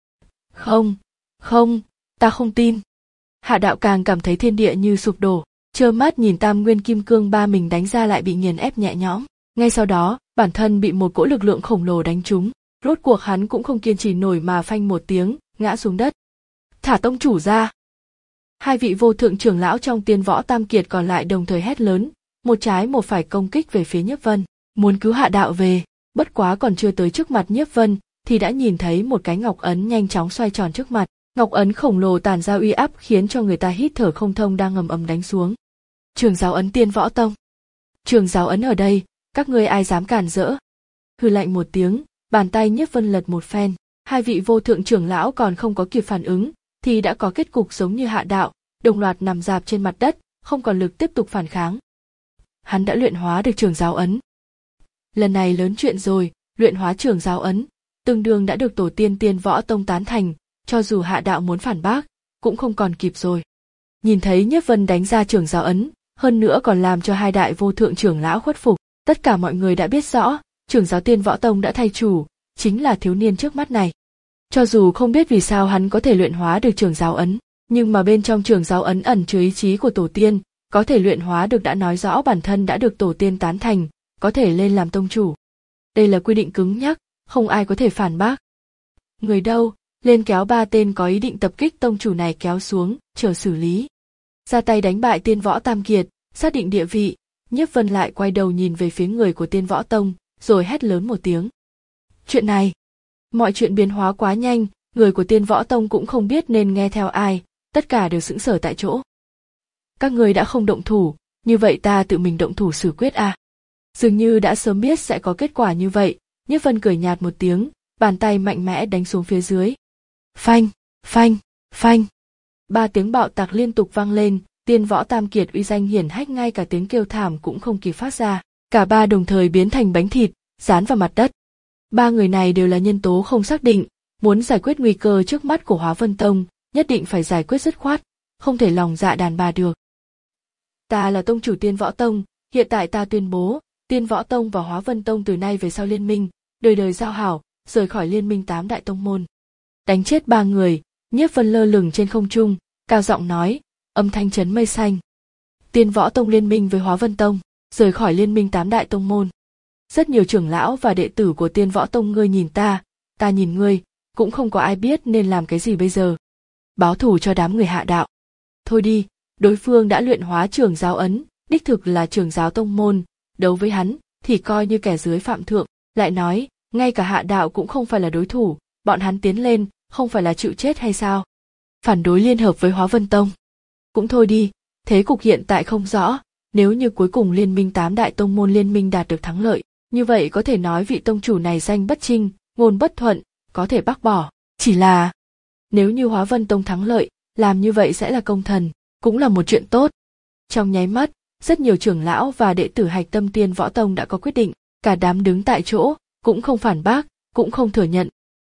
Không, không, ta không tin. Hạ Đạo càng cảm thấy thiên địa như sụp đổ, trơ mắt nhìn Tam Nguyên Kim Cương Ba mình đánh ra lại bị nghiền ép nhẹ nhõm. Ngay sau đó, bản thân bị một cỗ lực lượng khổng lồ đánh trúng, rốt cuộc hắn cũng không kiên trì nổi mà phanh một tiếng, ngã xuống đất. Thả tông chủ ra! Hai vị vô thượng trưởng lão trong Tiên Võ Tam Kiệt còn lại đồng thời hét lớn, một trái một phải công kích về phía Nhiếp Vân, muốn cứu Hạ Đạo về. Bất quá còn chưa tới trước mặt Nhiếp Vân thì đã nhìn thấy một cái ngọc ấn nhanh chóng xoay tròn trước mặt. Ngọc ấn khổng lồ tản ra uy áp khiến cho người ta hít thở không thông đang ầm ầm đánh xuống. Trường giáo ấn Tiên Võ Tông. Trường giáo ấn ở đây, các ngươi ai dám cản rỡ? Hừ lạnh một tiếng, bàn tay Nhiếp Vân lật một phen, hai vị vô thượng trưởng lão còn không có kịp phản ứng thì đã có kết cục giống như Hạ Đạo, đồng loạt nằm rạp trên mặt đất, không còn lực tiếp tục phản kháng. Hắn đã luyện hóa được trường giáo ấn. Lần này lớn chuyện rồi, luyện hóa trường giáo ấn, tương đương đã được tổ tiên Tiên Võ Tông tán thành, cho dù Hạ Đạo muốn phản bác, cũng không còn kịp rồi. Nhìn thấy Nhiếp Vân đánh ra trường giáo ấn, hơn nữa còn làm cho hai đại vô thượng trưởng lão khuất phục, tất cả mọi người đã biết rõ, trưởng giáo Tiên Võ Tông đã thay chủ, chính là thiếu niên trước mắt này. Cho dù không biết vì sao hắn có thể luyện hóa được trường giáo ấn, nhưng mà bên trong trường giáo ấn ẩn chứa ý chí của tổ tiên, có thể luyện hóa được đã nói rõ bản thân đã được tổ tiên tán thành, có thể lên làm tông chủ. Đây là quy định cứng nhắc, không ai có thể phản bác. Người đâu, lên kéo ba tên có ý định tập kích tông chủ này kéo xuống, chờ xử lý. Ra tay đánh bại Tiên Võ Tam Kiệt, xác định địa vị, Nhiếp Vân lại quay đầu nhìn về phía người của Tiên Võ Tông, rồi hét lớn một tiếng. Chuyện này, mọi chuyện biến hóa quá nhanh, người của Tiên Võ Tông cũng không biết nên nghe theo ai, tất cả đều sững sờ tại chỗ. Các người đã không động thủ, như vậy ta tự mình động thủ xử quyết à? Dường như đã sớm biết sẽ có kết quả như vậy, Nhiếp Vân cười nhạt một tiếng, bàn tay mạnh mẽ đánh xuống phía dưới. Phanh, phanh, phanh. Ba tiếng bạo tạc liên tục vang lên, Tiên Võ Tam Kiệt uy danh hiển hách ngay cả tiếng kêu thảm cũng không kịp phát ra, cả ba đồng thời biến thành bánh thịt, dán vào mặt đất. Ba người này đều là nhân tố không xác định, muốn giải quyết nguy cơ trước mắt của Hóa Vân Tông, nhất định phải giải quyết dứt khoát, không thể lòng dạ đàn bà được. Ta là tông chủ Tiên Võ Tông, hiện tại ta tuyên bố, Tiên Võ Tông và Hóa Vân Tông từ nay về sau liên minh, đời đời giao hảo, rời khỏi liên minh tám đại tông môn. Đánh chết ba người, Nhiếp Vân lơ lửng trên không trung, cao giọng nói, âm thanh chấn mây xanh. Tiên Võ Tông liên minh với Hóa Vân Tông, rời khỏi liên minh tám đại tông môn. Rất nhiều trưởng lão và đệ tử của Tiên Võ Tông ngươi nhìn ta, ta nhìn ngươi, cũng không có ai biết nên làm cái gì bây giờ. Báo thù cho đám người Hạ Đạo. Thôi đi, đối phương đã luyện hóa trường giáo ấn, đích thực là trường giáo tông môn, đấu với hắn thì coi như kẻ dưới phạm thượng, lại nói, ngay cả Hạ Đạo cũng không phải là đối thủ, bọn hắn tiến lên, không phải là chịu chết hay sao? Phản đối liên hợp với Hóa Vân Tông. Cũng thôi đi, thế cục hiện tại không rõ, nếu như cuối cùng liên minh tám đại tông môn liên minh đạt được thắng lợi, như vậy có thể nói vị tông chủ này danh bất trinh, ngôn bất thuận, có thể bác bỏ. Chỉ là, nếu như Hóa Vân Tông thắng lợi, làm như vậy sẽ là công thần, cũng là một chuyện tốt. Trong nháy mắt, rất nhiều trưởng lão và đệ tử hạch tâm Tiên Võ Tông đã có quyết định, cả đám đứng tại chỗ, cũng không phản bác, cũng không thừa nhận.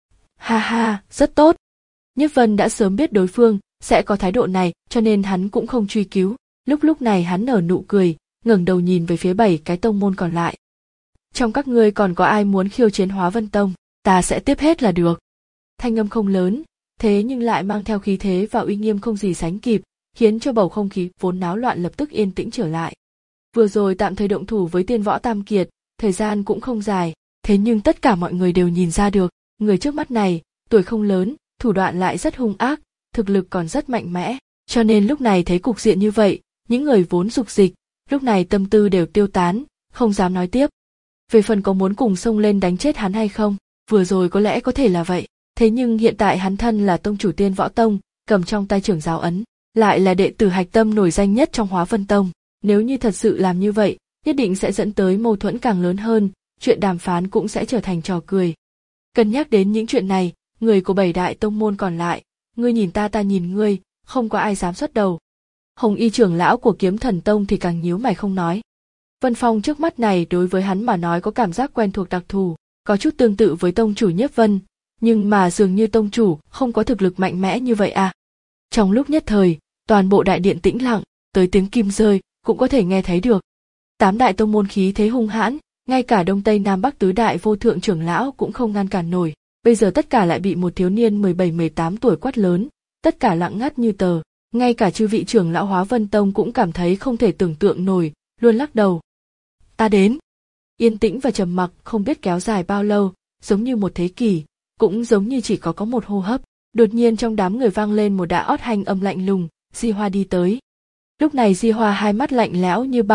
Ha ha, rất tốt. Nhiếp Vân đã sớm biết đối phương sẽ có thái độ này, cho nên hắn cũng không truy cứu. Lúc lúc này hắn nở nụ cười, ngẩng đầu nhìn về phía bảy cái tông môn còn lại. Trong các ngươi còn có ai muốn khiêu chiến Hóa Vân Tông, ta sẽ tiếp hết là được. Thanh âm không lớn, thế nhưng lại mang theo khí thế và uy nghiêm không gì sánh kịp, khiến cho bầu không khí vốn náo loạn lập tức yên tĩnh trở lại. Vừa rồi tạm thời động thủ với Tiên Võ Tam Kiệt, thời gian cũng không dài, thế nhưng tất cả mọi người đều nhìn ra được, người trước mắt này, tuổi không lớn, thủ đoạn lại rất hung ác, thực lực còn rất mạnh mẽ, cho nên lúc này thấy cục diện như vậy, những người vốn dục dịch, lúc này tâm tư đều tiêu tán, không dám nói tiếp. Về phần có muốn cùng xông lên đánh chết hắn hay không, vừa rồi có lẽ có thể là vậy, thế nhưng hiện tại hắn thân là tông chủ Tiên Võ Tông, cầm trong tay trưởng giáo ấn, lại là đệ tử hạch tâm nổi danh nhất trong Hóa Vân Tông, nếu như thật sự làm như vậy, nhất định sẽ dẫn tới mâu thuẫn càng lớn hơn, chuyện đàm phán cũng sẽ trở thành trò cười. Cân nhắc đến những chuyện này, người của bảy đại tông môn còn lại, ngươi nhìn ta ta nhìn ngươi, không có ai dám xuất đầu. Hồng Y trưởng lão của Kiếm Thần Tông thì càng nhíu mày không nói. Vân Phong trước mắt này đối với hắn mà nói có cảm giác quen thuộc đặc thù, có chút tương tự với tông chủ Nhiếp Vân, nhưng mà dường như tông chủ không có thực lực mạnh mẽ như vậy à. Trong lúc nhất thời, toàn bộ đại điện tĩnh lặng, tới tiếng kim rơi cũng có thể nghe thấy được. Tám đại tông môn khí thế hung hãn, ngay cả Đông Tây Nam Bắc tứ đại vô thượng trưởng lão cũng không ngăn cản nổi, bây giờ tất cả lại bị một thiếu niên mười bảy mười tám tuổi quát lớn, tất cả lặng ngắt như tờ, ngay cả chư vị trưởng lão Hóa Vân Tông cũng cảm thấy không thể tưởng tượng nổi, luôn lắc đầu. Ta đến. Yên tĩnh và trầm mặc không biết kéo dài bao lâu, giống như một thế kỷ, cũng giống như chỉ có có một hô hấp. Đột nhiên trong đám người vang lên một đã ót hành âm lạnh lùng, Di Hoa đi tới. Lúc này Di Hoa hai mắt lạnh lẽo như băng,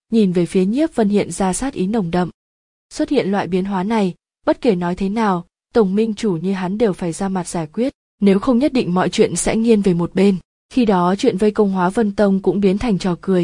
nhìn về phía Nhiếp Vân hiện ra sát ý nồng đậm. Xuất hiện loại biến hóa này, bất kể nói thế nào, tổng minh chủ như hắn đều phải ra mặt giải quyết, nếu không nhất định mọi chuyện sẽ nghiêng về một bên. Khi đó chuyện vây công Hóa Vân Tông cũng biến thành trò cười.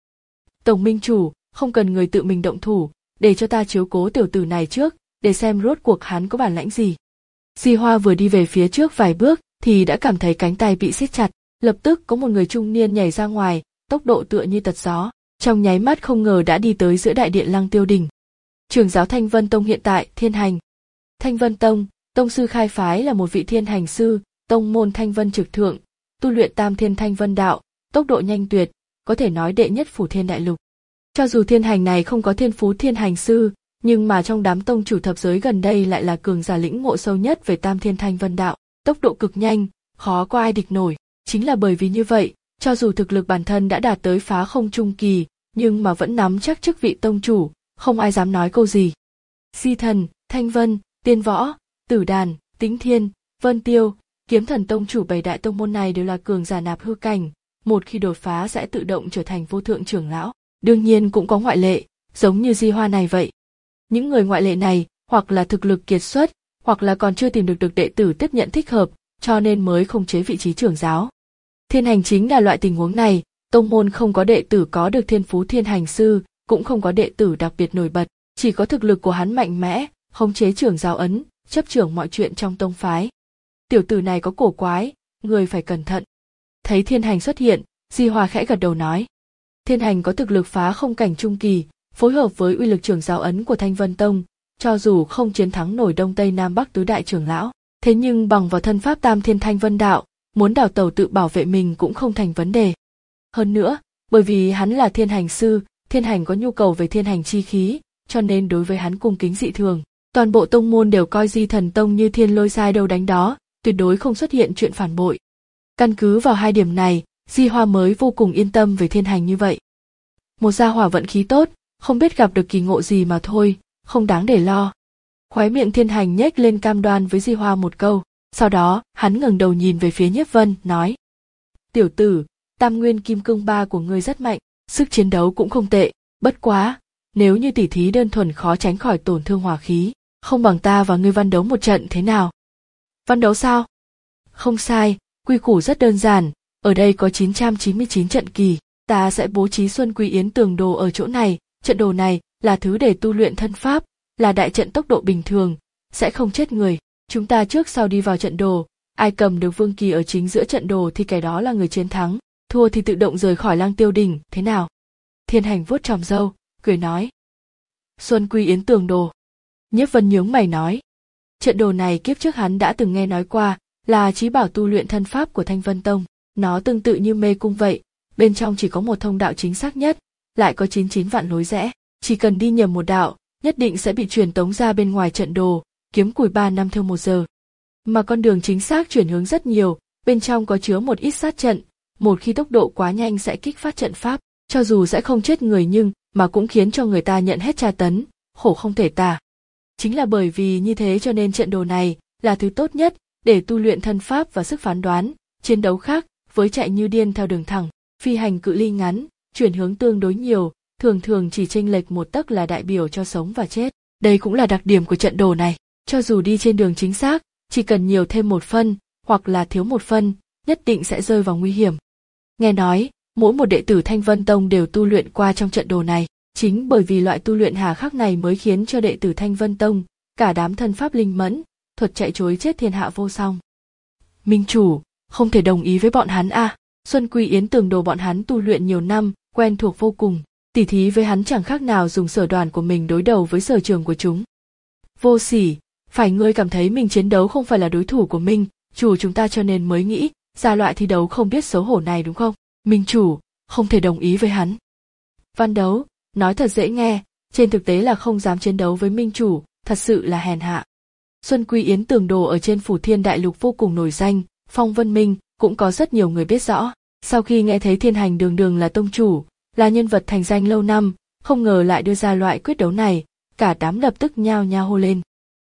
Tổng minh chủ, không cần người tự mình động thủ, để cho ta chiếu cố tiểu tử này trước, để xem rốt cuộc hắn có bản lãnh gì. Di Hoa vừa đi về phía trước vài bước thì đã cảm thấy cánh tay bị siết chặt, lập tức có một người trung niên nhảy ra ngoài, tốc độ tựa như tật gió, trong nháy mắt không ngờ đã đi tới giữa đại điện Lăng Tiêu Đình. Trưởng giáo Thanh Vân Tông hiện tại, Thiên Hành. Thanh Vân Tông, tông sư khai phái là một vị thiên hành sư, tông môn Thanh Vân trực thượng, tu luyện Tam Thiên Thanh Vân đạo, tốc độ nhanh tuyệt, có thể nói đệ nhất phủ thiên đại lục. Cho dù Thiên Hành này không có thiên phú thiên hành sư, nhưng mà trong đám tông chủ thập giới gần đây lại là cường giả lĩnh ngộ sâu nhất về Tam Thiên Thanh Vân đạo, tốc độ cực nhanh, khó có ai địch nổi. Chính là bởi vì như vậy, cho dù thực lực bản thân đã đạt tới phá không trung kỳ, nhưng mà vẫn nắm chắc chức vị tông chủ, không ai dám nói câu gì. Di Thần, Thanh Vân, Tiên Võ, Tử Đàn, Tĩnh Thiên, Vân Tiêu, Kiếm Thần tông chủ bảy đại tông môn này đều là cường giả nạp hư cảnh, một khi đột phá sẽ tự động trở thành vô thượng trưởng lão. Đương nhiên cũng có ngoại lệ, giống như Di Hoa này vậy. Những người ngoại lệ này, hoặc là thực lực kiệt xuất, hoặc là còn chưa tìm được được đệ tử tiếp nhận thích hợp, cho nên mới không chế vị trí trưởng giáo. Thiên Hành chính là loại tình huống này, tông môn không có đệ tử có được thiên phú thiên hành sư, cũng không có đệ tử đặc biệt nổi bật, chỉ có thực lực của hắn mạnh mẽ, khống chế trưởng giáo ấn, chấp trưởng mọi chuyện trong tông phái. Tiểu tử này có cổ quái, người phải cẩn thận. Thấy Thiên Hành xuất hiện, Di Hoa khẽ gật đầu nói. Thiên Hành có thực lực phá không cảnh trung kỳ, phối hợp với uy lực trưởng giáo ấn của Thanh Vân Tông, cho dù không chiến thắng nổi Đông Tây Nam Bắc tứ đại trưởng lão, thế nhưng bằng vào thân pháp Tam Thiên Thanh Vân đạo, muốn đào tẩu tự bảo vệ mình cũng không thành vấn đề. Hơn nữa, bởi vì hắn là thiên hành sư, Thiên Hành có nhu cầu về thiên hành chi khí, cho nên đối với hắn cung kính dị thường. Toàn bộ tông môn đều coi Di Thần Tông như thiên lôi sai đâu đánh đó, tuyệt đối không xuất hiện chuyện phản bội. Căn cứ vào hai điểm này, Di Hoa mới vô cùng yên tâm về Thiên Hành như vậy. Một gia hỏa vận khí tốt, không biết gặp được kỳ ngộ gì mà thôi, không đáng để lo. Khóe miệng Thiên Hành nhếch lên cam đoan với Di Hoa một câu, sau đó hắn ngẩng đầu nhìn về phía Nhiếp Vân, nói: Tiểu tử, Tam Nguyên Kim Cương Ba của ngươi rất mạnh, sức chiến đấu cũng không tệ, bất quá, nếu như tỉ thí đơn thuần khó tránh khỏi tổn thương hỏa khí, không bằng ta và ngươi văn đấu một trận thế nào? Văn đấu sao? Không sai, quy củ rất đơn giản, ở đây có chín trăm chín mươi chín trận kỳ, ta sẽ bố trí Xuân Quy Yến Tường Đồ ở chỗ này, trận đồ này là thứ để tu luyện thân pháp, là đại trận tốc độ bình thường, sẽ không chết người. Chúng ta trước sau đi vào trận đồ, ai cầm được vương kỳ ở chính giữa trận đồ thì kẻ đó là người chiến thắng, thua thì tự động rời khỏi Lăng Tiêu Đình, thế nào? Thiên Hành vuốt tròm râu, cười nói. Xuân Quy Yến Tường Đồ. Nhiếp Vân nhướng mày nói. Trận đồ này kiếp trước hắn đã từng nghe nói qua, là chí bảo tu luyện thân pháp của Thanh Vân Tông, nó tương tự như mê cung vậy, bên trong chỉ có một thông đạo chính xác nhất, lại có chín mươi chín vạn lối rẽ, chỉ cần đi nhầm một đạo, nhất định sẽ bị truyền tống ra bên ngoài trận đồ, kiếm củi ba năm thiêu một giờ. Mà con đường chính xác chuyển hướng rất nhiều, bên trong có chứa một ít sát trận, một khi tốc độ quá nhanh sẽ kích phát trận pháp, cho dù sẽ không chết người nhưng mà cũng khiến cho người ta nhận hết tra tấn, khổ không thể tả. Chính là bởi vì như thế cho nên trận đồ này là thứ tốt nhất để tu luyện thân pháp và sức phán đoán, chiến đấu khác với chạy như điên theo đường thẳng, phi hành cự ly ngắn, chuyển hướng tương đối nhiều, thường thường chỉ chênh lệch một tấc là đại biểu cho sống và chết. Đây cũng là đặc điểm của trận đồ này, cho dù đi trên đường chính xác, chỉ cần nhiều thêm một phân, hoặc là thiếu một phân, nhất định sẽ rơi vào nguy hiểm. Nghe nói, mỗi một đệ tử Thanh Vân Tông đều tu luyện qua trong trận đồ này, chính bởi vì loại tu luyện hà khắc này mới khiến cho đệ tử Thanh Vân Tông, cả đám thân pháp linh mẫn, thuật chạy trối chết thiên hạ vô song. Minh chủ, không thể đồng ý với bọn hắn a. À. Xuân Quy Yến Tường Đồ bọn hắn tu luyện nhiều năm, quen thuộc vô cùng, tỉ thí với hắn chẳng khác nào dùng sở đoàn của mình đối đầu với sở trường của chúng. Vô sỉ, phải ngươi cảm thấy mình chiến đấu không phải là đối thủ của Minh chủ chúng ta cho nên mới nghĩ ra loại thi đấu không biết xấu hổ này đúng không? Minh chủ, không thể đồng ý với hắn. Văn đấu, nói thật dễ nghe, trên thực tế là không dám chiến đấu với Minh chủ, thật sự là hèn hạ. Xuân Quy Yến Tường Đồ ở trên Phủ Thiên Đại Lục vô cùng nổi danh, Phong Vân Minh cũng có rất nhiều người biết rõ. Sau khi nghe thấy Thiên Hành đường đường là tông chủ, là nhân vật thành danh lâu năm, không ngờ lại đưa ra loại quyết đấu này, cả đám lập tức nhao nhao hô lên.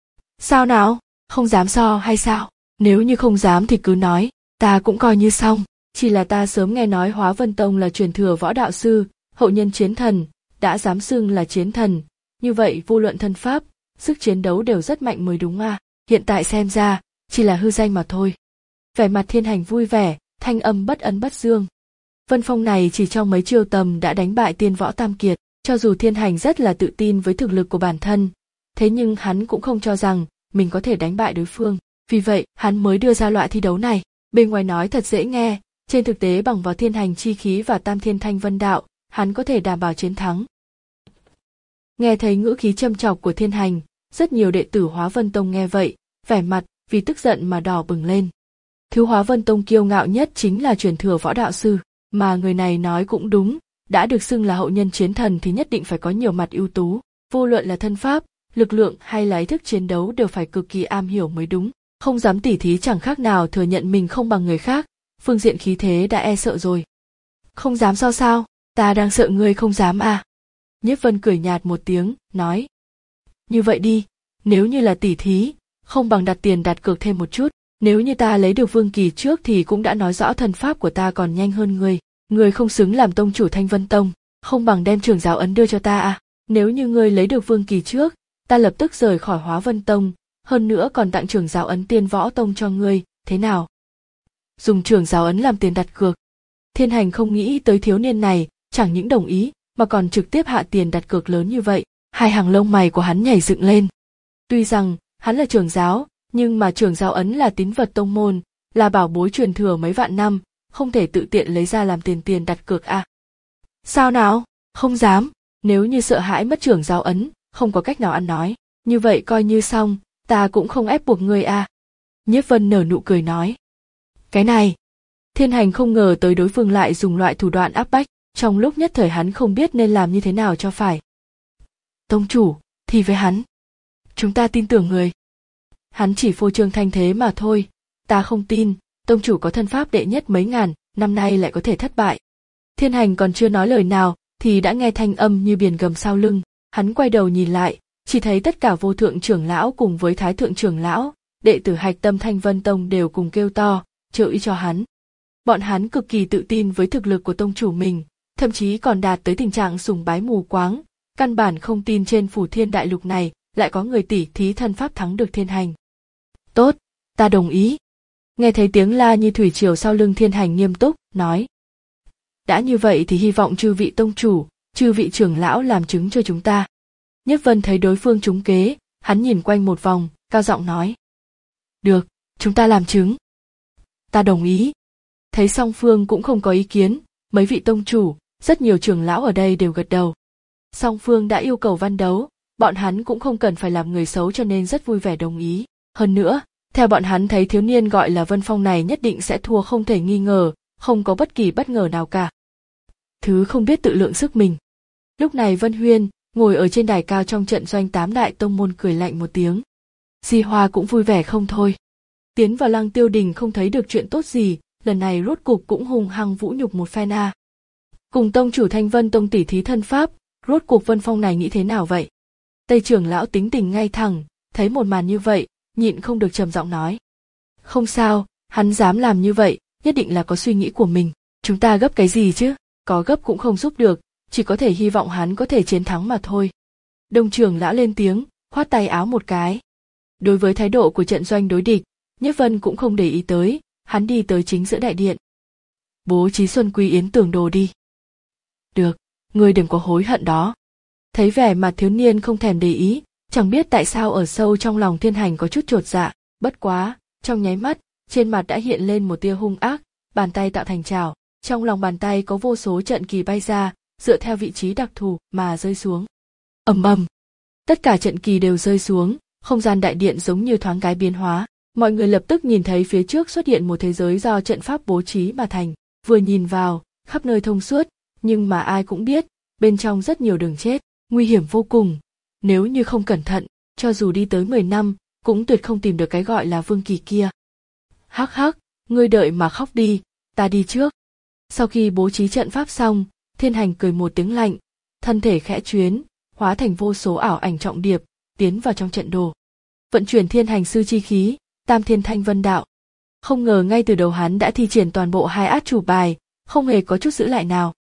Sao nào, không dám so hay sao? Nếu như không dám thì cứ nói, ta cũng coi như xong. Chỉ là ta sớm nghe nói Hóa Vân Tông là truyền thừa võ đạo sư, hậu nhân chiến thần, đã dám xưng là chiến thần, như vậy vô luận thân pháp, sức chiến đấu đều rất mạnh mới đúng à, hiện tại xem ra, chỉ là hư danh mà thôi. Vẻ mặt Thiên Hành vui vẻ, thanh âm bất ấn bất dương. Vân Phong này chỉ trong mấy chiêu tầm đã đánh bại tiên võ tam kiệt, cho dù Thiên Hành rất là tự tin với thực lực của bản thân, thế nhưng hắn cũng không cho rằng mình có thể đánh bại đối phương, vì vậy hắn mới đưa ra loại thi đấu này. Bên ngoài nói thật dễ nghe, trên thực tế bằng vào Thiên Hành chi khí và Tam Thiên Thanh Vân đạo, hắn có thể đảm bảo chiến thắng. Nghe thấy ngữ khí châm chọc của Thiên Hành, rất nhiều đệ tử Hóa Vân Tông nghe vậy, vẻ mặt vì tức giận mà đỏ bừng lên. Thứ Hóa Vân Tông kiêu ngạo nhất chính là truyền thừa võ đạo sư, mà người này nói cũng đúng, đã được xưng là hậu nhân chiến thần thì nhất định phải có nhiều mặt ưu tú, vô luận là thân pháp, lực lượng hay là ý thức chiến đấu đều phải cực kỳ am hiểu mới đúng, không dám tỉ thí chẳng khác nào thừa nhận mình không bằng người khác, phương diện khí thế đã e sợ rồi. Không dám sao sao, ta đang sợ ngươi không dám à. Nhiếp Vân cười nhạt một tiếng, nói. Như vậy đi, nếu như là tỉ thí, không bằng đặt tiền đặt cược thêm một chút, nếu như ta lấy được Vương Kỳ trước thì cũng đã nói rõ thần pháp của ta còn nhanh hơn ngươi, ngươi không xứng làm tông chủ Thanh Vân Tông, không bằng đem trưởng giáo ấn đưa cho ta à, nếu như ngươi lấy được Vương Kỳ trước, ta lập tức rời khỏi Hóa Vân Tông, hơn nữa còn tặng trưởng giáo ấn Tiên Võ Tông cho ngươi, thế nào? Dùng trưởng giáo ấn làm tiền đặt cược. Thiên Hành không nghĩ tới thiếu niên này, chẳng những đồng ý, mà còn trực tiếp hạ tiền đặt cược lớn như vậy, hai hàng lông mày của hắn nhảy dựng lên. Tuy rằng, hắn là trưởng giáo, nhưng mà trưởng giáo ấn là tín vật tông môn, là bảo bối truyền thừa mấy vạn năm, không thể tự tiện lấy ra làm tiền tiền đặt cược à. Sao nào? Không dám, nếu như sợ hãi mất trưởng giáo ấn, không có cách nào ăn nói, như vậy coi như xong, ta cũng không ép buộc ngươi à. Nhiếp Vân nở nụ cười nói. Cái này, Thiên Hành không ngờ tới đối phương lại dùng loại thủ đoạn áp bách, trong lúc nhất thời hắn không biết nên làm như thế nào cho phải. Tông chủ, thì với hắn, chúng ta tin tưởng người. Hắn chỉ phô trương thanh thế mà thôi, ta không tin, tông chủ có thân pháp đệ nhất mấy ngàn, năm nay lại có thể thất bại. Thiên Hành còn chưa nói lời nào, thì đã nghe thanh âm như biển gầm sau lưng, hắn quay đầu nhìn lại, chỉ thấy tất cả vô thượng trưởng lão cùng với thái thượng trưởng lão, đệ tử hạch tâm Thanh Vân Tông đều cùng kêu to, trợ ý cho hắn. Bọn hắn cực kỳ tự tin với thực lực của tông chủ mình, thậm chí còn đạt tới tình trạng sùng bái mù quáng, căn bản không tin trên phủ thiên đại lục này lại có người tỉ thí thân pháp thắng được Thiên Hành. Tốt, ta đồng ý. Nghe thấy tiếng la như thủy triều sau lưng Thiên Hành nghiêm túc, nói. Đã như vậy thì hy vọng chư vị tông chủ, chư vị trưởng lão làm chứng cho chúng ta. Nhiếp Vân thấy đối phương trúng kế, hắn nhìn quanh một vòng, cao giọng nói. Được, chúng ta làm chứng. Ta đồng ý. Thấy song phương cũng không có ý kiến, mấy vị tông chủ, rất nhiều trưởng lão ở đây đều gật đầu. Song phương đã yêu cầu văn đấu, bọn hắn cũng không cần phải làm người xấu cho nên rất vui vẻ đồng ý. Hơn nữa, theo bọn hắn thấy thiếu niên gọi là Vân Phong này nhất định sẽ thua không thể nghi ngờ, không có bất kỳ bất ngờ nào cả. Thứ không biết tự lượng sức mình. Lúc này Vân Huyên, ngồi ở trên đài cao trong trận doanh tám đại tông môn cười lạnh một tiếng. Di Hoa cũng vui vẻ không thôi. Tiến vào Lăng Tiêu Đình không thấy được chuyện tốt gì, lần này rốt cục cũng hùng hăng vũ nhục một phen a. Cùng tông chủ Thanh Vân Tông tỉ thí thân pháp, rốt cuộc Vân Phong này nghĩ thế nào vậy? Tây trưởng lão tính tình ngay thẳng, thấy một màn như vậy, nhịn không được trầm giọng nói. Không sao, hắn dám làm như vậy, nhất định là có suy nghĩ của mình, chúng ta gấp cái gì chứ, có gấp cũng không giúp được, chỉ có thể hy vọng hắn có thể chiến thắng mà thôi. Đông trưởng lão lên tiếng, khoát tay áo một cái. Đối với thái độ của trận doanh đối địch, Nhiếp Vân cũng không để ý tới, hắn đi tới chính giữa đại điện. Bố trí Xuân Quý Yến tưởng đồ đi. Được, ngươi đừng có hối hận đó. Thấy vẻ mặt thiếu niên không thèm để ý, chẳng biết tại sao ở sâu trong lòng Thiên Hành có chút chột dạ, bất quá, trong nháy mắt, trên mặt đã hiện lên một tia hung ác, bàn tay tạo thành chảo, trong lòng bàn tay có vô số trận kỳ bay ra, dựa theo vị trí đặc thù mà rơi xuống. Ầm ầm, tất cả trận kỳ đều rơi xuống, không gian đại điện giống như thoáng cái biến hóa, mọi người lập tức nhìn thấy phía trước xuất hiện một thế giới do trận pháp bố trí mà thành, vừa nhìn vào, khắp nơi thông suốt, nhưng mà ai cũng biết, bên trong rất nhiều đường chết, nguy hiểm vô cùng, nếu như không cẩn thận, cho dù đi tới mười năm, cũng tuyệt không tìm được cái gọi là Vương Kỳ kia. Hắc hắc, ngươi đợi mà khóc đi, ta đi trước. Sau khi bố trí trận pháp xong, Thiên Hành cười một tiếng lạnh, thân thể khẽ chuyến, hóa thành vô số ảo ảnh trọng điệp, tiến vào trong trận đồ. Vận chuyển Thiên Hành sư chi khí, Tam Thiên Thanh Vân đạo. Không ngờ ngay từ đầu hắn đã thi triển toàn bộ hai át chủ bài, không hề có chút giữ lại nào.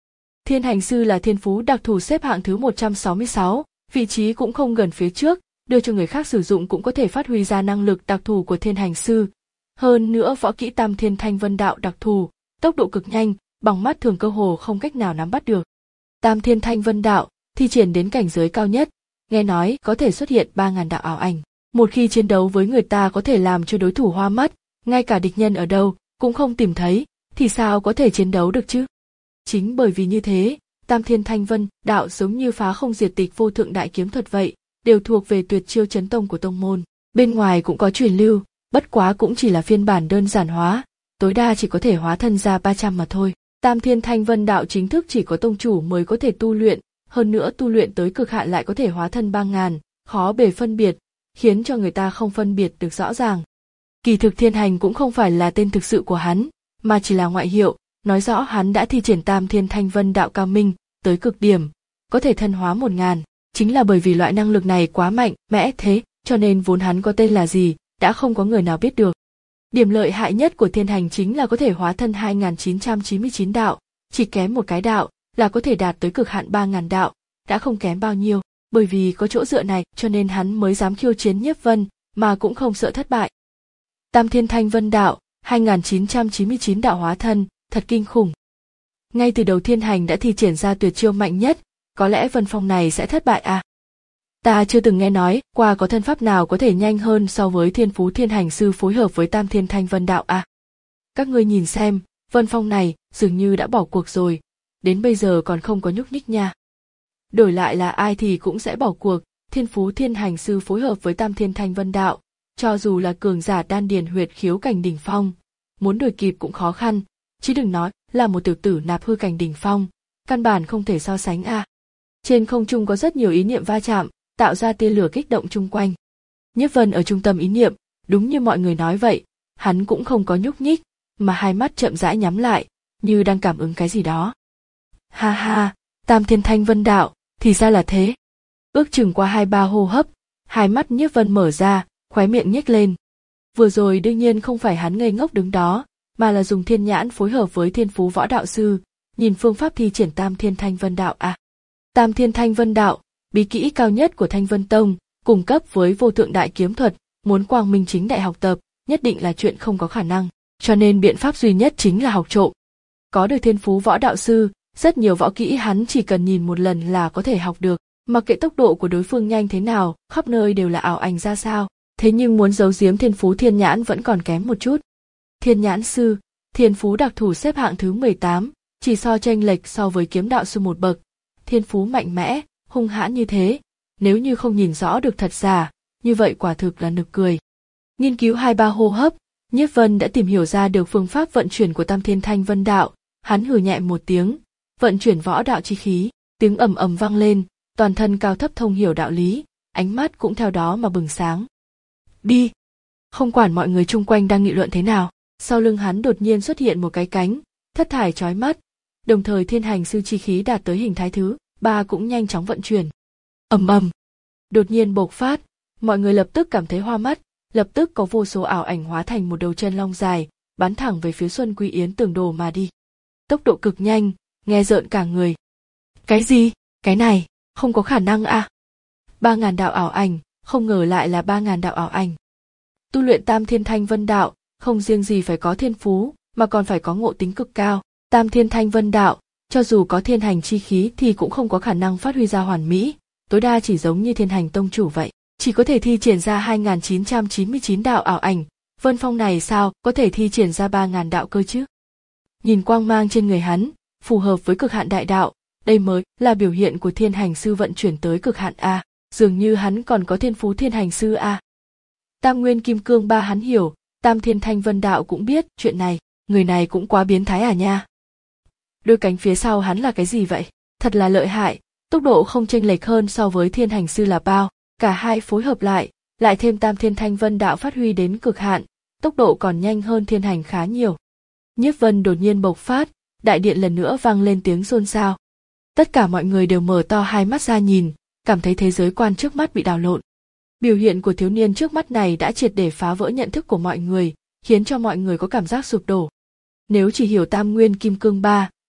Thiên hành sư là thiên phú đặc thù xếp hạng thứ một trăm sáu mươi sáu, vị trí cũng không gần phía trước, đưa cho người khác sử dụng cũng có thể phát huy ra năng lực đặc thù của thiên hành sư. Hơn nữa võ kỹ Tam Thiên Thanh Vân Đạo đặc thù, tốc độ cực nhanh, bằng mắt thường cơ hồ không cách nào nắm bắt được. Tam Thiên Thanh Vân Đạo thi triển đến cảnh giới cao nhất, nghe nói có thể xuất hiện ba ngàn đạo ảo ảnh. Một khi chiến đấu với người ta có thể làm cho đối thủ hoa mắt, ngay cả địch nhân ở đâu cũng không tìm thấy, thì sao có thể chiến đấu được chứ? Chính bởi vì như thế, Tam Thiên Thanh Vân Đạo giống như phá không diệt tịch vô thượng đại kiếm thuật vậy, đều thuộc về tuyệt chiêu chấn tông của tông môn. Bên ngoài cũng có truyền lưu, bất quá cũng chỉ là phiên bản đơn giản hóa, tối đa chỉ có thể hóa thân ra ba trăm mà thôi. Tam Thiên Thanh Vân Đạo chính thức chỉ có tông chủ mới có thể tu luyện, hơn nữa tu luyện tới cực hạn lại có thể hóa thân ba ngàn, khó bề phân biệt, khiến cho người ta không phân biệt được rõ ràng. Kỳ thực Thiên Hành cũng không phải là tên thực sự của hắn, mà chỉ là ngoại hiệu, nói rõ hắn đã thi triển Tam Thiên Thanh Vân Đạo cao minh, tới cực điểm, có thể thân hóa một ngàn. Chính là bởi vì loại năng lực này quá mạnh, mẽ thế, cho nên vốn hắn có tên là gì, đã không có người nào biết được. Điểm lợi hại nhất của Thiên Hành chính là có thể hóa thân hai nghìn chín trăm chín mươi chín đạo, chỉ kém một cái đạo là có thể đạt tới cực hạn ba ngàn đạo, đã không kém bao nhiêu. Bởi vì có chỗ dựa này cho nên hắn mới dám khiêu chiến Nhiếp Vân, mà cũng không sợ thất bại. Tam Thiên Thanh Vân Đạo, hai nghìn chín trăm chín mươi chín đạo hóa thân, thật kinh khủng. Ngay từ đầu Thiên Hành đã thi triển ra tuyệt chiêu mạnh nhất, có lẽ Vân Phong này sẽ thất bại à? Ta chưa từng nghe nói qua có thân pháp nào có thể nhanh hơn so với thiên phú Thiên Hành sư phối hợp với Tam Thiên Thanh Vân Đạo à? Các ngươi nhìn xem, Vân Phong này dường như đã bỏ cuộc rồi, đến bây giờ còn không có nhúc nhích nha. Đổi lại là ai thì cũng sẽ bỏ cuộc, thiên phú Thiên Hành sư phối hợp với Tam Thiên Thanh Vân Đạo, cho dù là cường giả đan điền huyệt khiếu cảnh đỉnh phong, muốn đuổi kịp cũng khó khăn, chứ đừng nói là một tiểu tử nạp hư cảnh đỉnh phong, căn bản không thể so sánh a. À. Trên không trung có rất nhiều ý niệm va chạm, tạo ra tia lửa kích động chung quanh. Nhiếp Vân ở trung tâm ý niệm, đúng như mọi người nói vậy, hắn cũng không có nhúc nhích, mà hai mắt chậm rãi nhắm lại, như đang cảm ứng cái gì đó. Ha ha, Tam Thiên Thanh Vân Đạo, thì ra là thế. Ước chừng qua hai ba hô hấp, hai mắt Nhiếp Vân mở ra, khóe miệng nhếch lên. Vừa rồi đương nhiên không phải hắn ngây ngốc đứng đó, mà là dùng thiên nhãn phối hợp với thiên phú võ đạo sư, nhìn phương pháp thi triển Tam Thiên Thanh Vân Đạo à. Tam Thiên Thanh Vân Đạo, bí kỹ cao nhất của Thanh Vân Tông, cùng cấp với vô thượng đại kiếm thuật, muốn quang minh chính đại học tập, nhất định là chuyện không có khả năng, cho nên biện pháp duy nhất chính là học trộm. Có được thiên phú võ đạo sư, rất nhiều võ kỹ hắn chỉ cần nhìn một lần là có thể học được, mặc kệ tốc độ của đối phương nhanh thế nào, khắp nơi đều là ảo ảnh ra sao, thế nhưng muốn giấu giếm thiên phú thiên nhãn vẫn còn kém một chút. Thiên nhãn sư, thiên phú đặc thù xếp hạng thứ mười tám, chỉ so chênh lệch so với kiếm đạo sư một bậc, thiên phú mạnh mẽ, hung hãn như thế, nếu như không nhìn rõ được thật giả, như vậy quả thực là nực cười. Nghiên cứu hai ba hô hấp, Nhiếp Vân đã tìm hiểu ra được phương pháp vận chuyển của Tam Thiên Thanh Vân Đạo, hắn hừ nhẹ một tiếng, vận chuyển võ đạo chi khí, tiếng ầm ầm vang lên, toàn thân cao thấp thông hiểu đạo lý, ánh mắt cũng theo đó mà bừng sáng. Đi! Không quản mọi người chung quanh đang nghị luận thế nào, sau lưng hắn đột nhiên xuất hiện một cái cánh, thất thải chói mắt, đồng thời thiên hành sư chi khí đạt tới hình thái thứ ba cũng nhanh chóng vận chuyển. Ầm ầm! Đột nhiên bộc phát, mọi người lập tức cảm thấy hoa mắt, lập tức có vô số ảo ảnh hóa thành một đầu chân long dài, bắn thẳng về phía Xuân Quy Yến tường đồ mà đi. Tốc độ cực nhanh, nghe rợn cả người. Cái gì? Cái này, không có khả năng à? Ba ngàn đạo ảo ảnh, không ngờ lại là ba ngàn đạo ảo ảnh. Tu luyện Tam Thiên Thanh Vân Đạo, không riêng gì phải có thiên phú, mà còn phải có ngộ tính cực cao. Tam Thiên Thanh Vân Đạo, cho dù có thiên hành chi khí thì cũng không có khả năng phát huy ra hoàn mỹ, tối đa chỉ giống như thiên hành tông chủ vậy, chỉ có thể thi triển ra hai nghìn chín trăm chín mươi chín đạo ảo ảnh, Vân Phong này sao có thể thi triển ra ba ngàn đạo cơ chứ? Nhìn quang mang trên người hắn, phù hợp với cực hạn đại đạo, đây mới là biểu hiện của thiên hành sư vận chuyển tới cực hạn a, dường như hắn còn có thiên phú thiên hành sư a. Tam Nguyên Kim Cương Ba hắn hiểu, Tam Thiên Thanh Vân Đạo cũng biết chuyện này, người này cũng quá biến thái à nha. Đôi cánh phía sau hắn là cái gì vậy? Thật là lợi hại, tốc độ không chênh lệch hơn so với thiên hành sư là bao, cả hai phối hợp lại, lại thêm Tam Thiên Thanh Vân Đạo phát huy đến cực hạn, tốc độ còn nhanh hơn thiên hành khá nhiều. Nhiếp Vân đột nhiên bộc phát, đại điện lần nữa vang lên tiếng xôn xao. Tất cả mọi người đều mở to hai mắt ra nhìn, cảm thấy thế giới quan trước mắt bị đảo lộn. Biểu hiện của thiếu niên trước mắt này đã triệt để phá vỡ nhận thức của mọi người, khiến cho mọi người có cảm giác sụp đổ. Nếu chỉ hiểu Tam Nguyên Kim Cương Ba,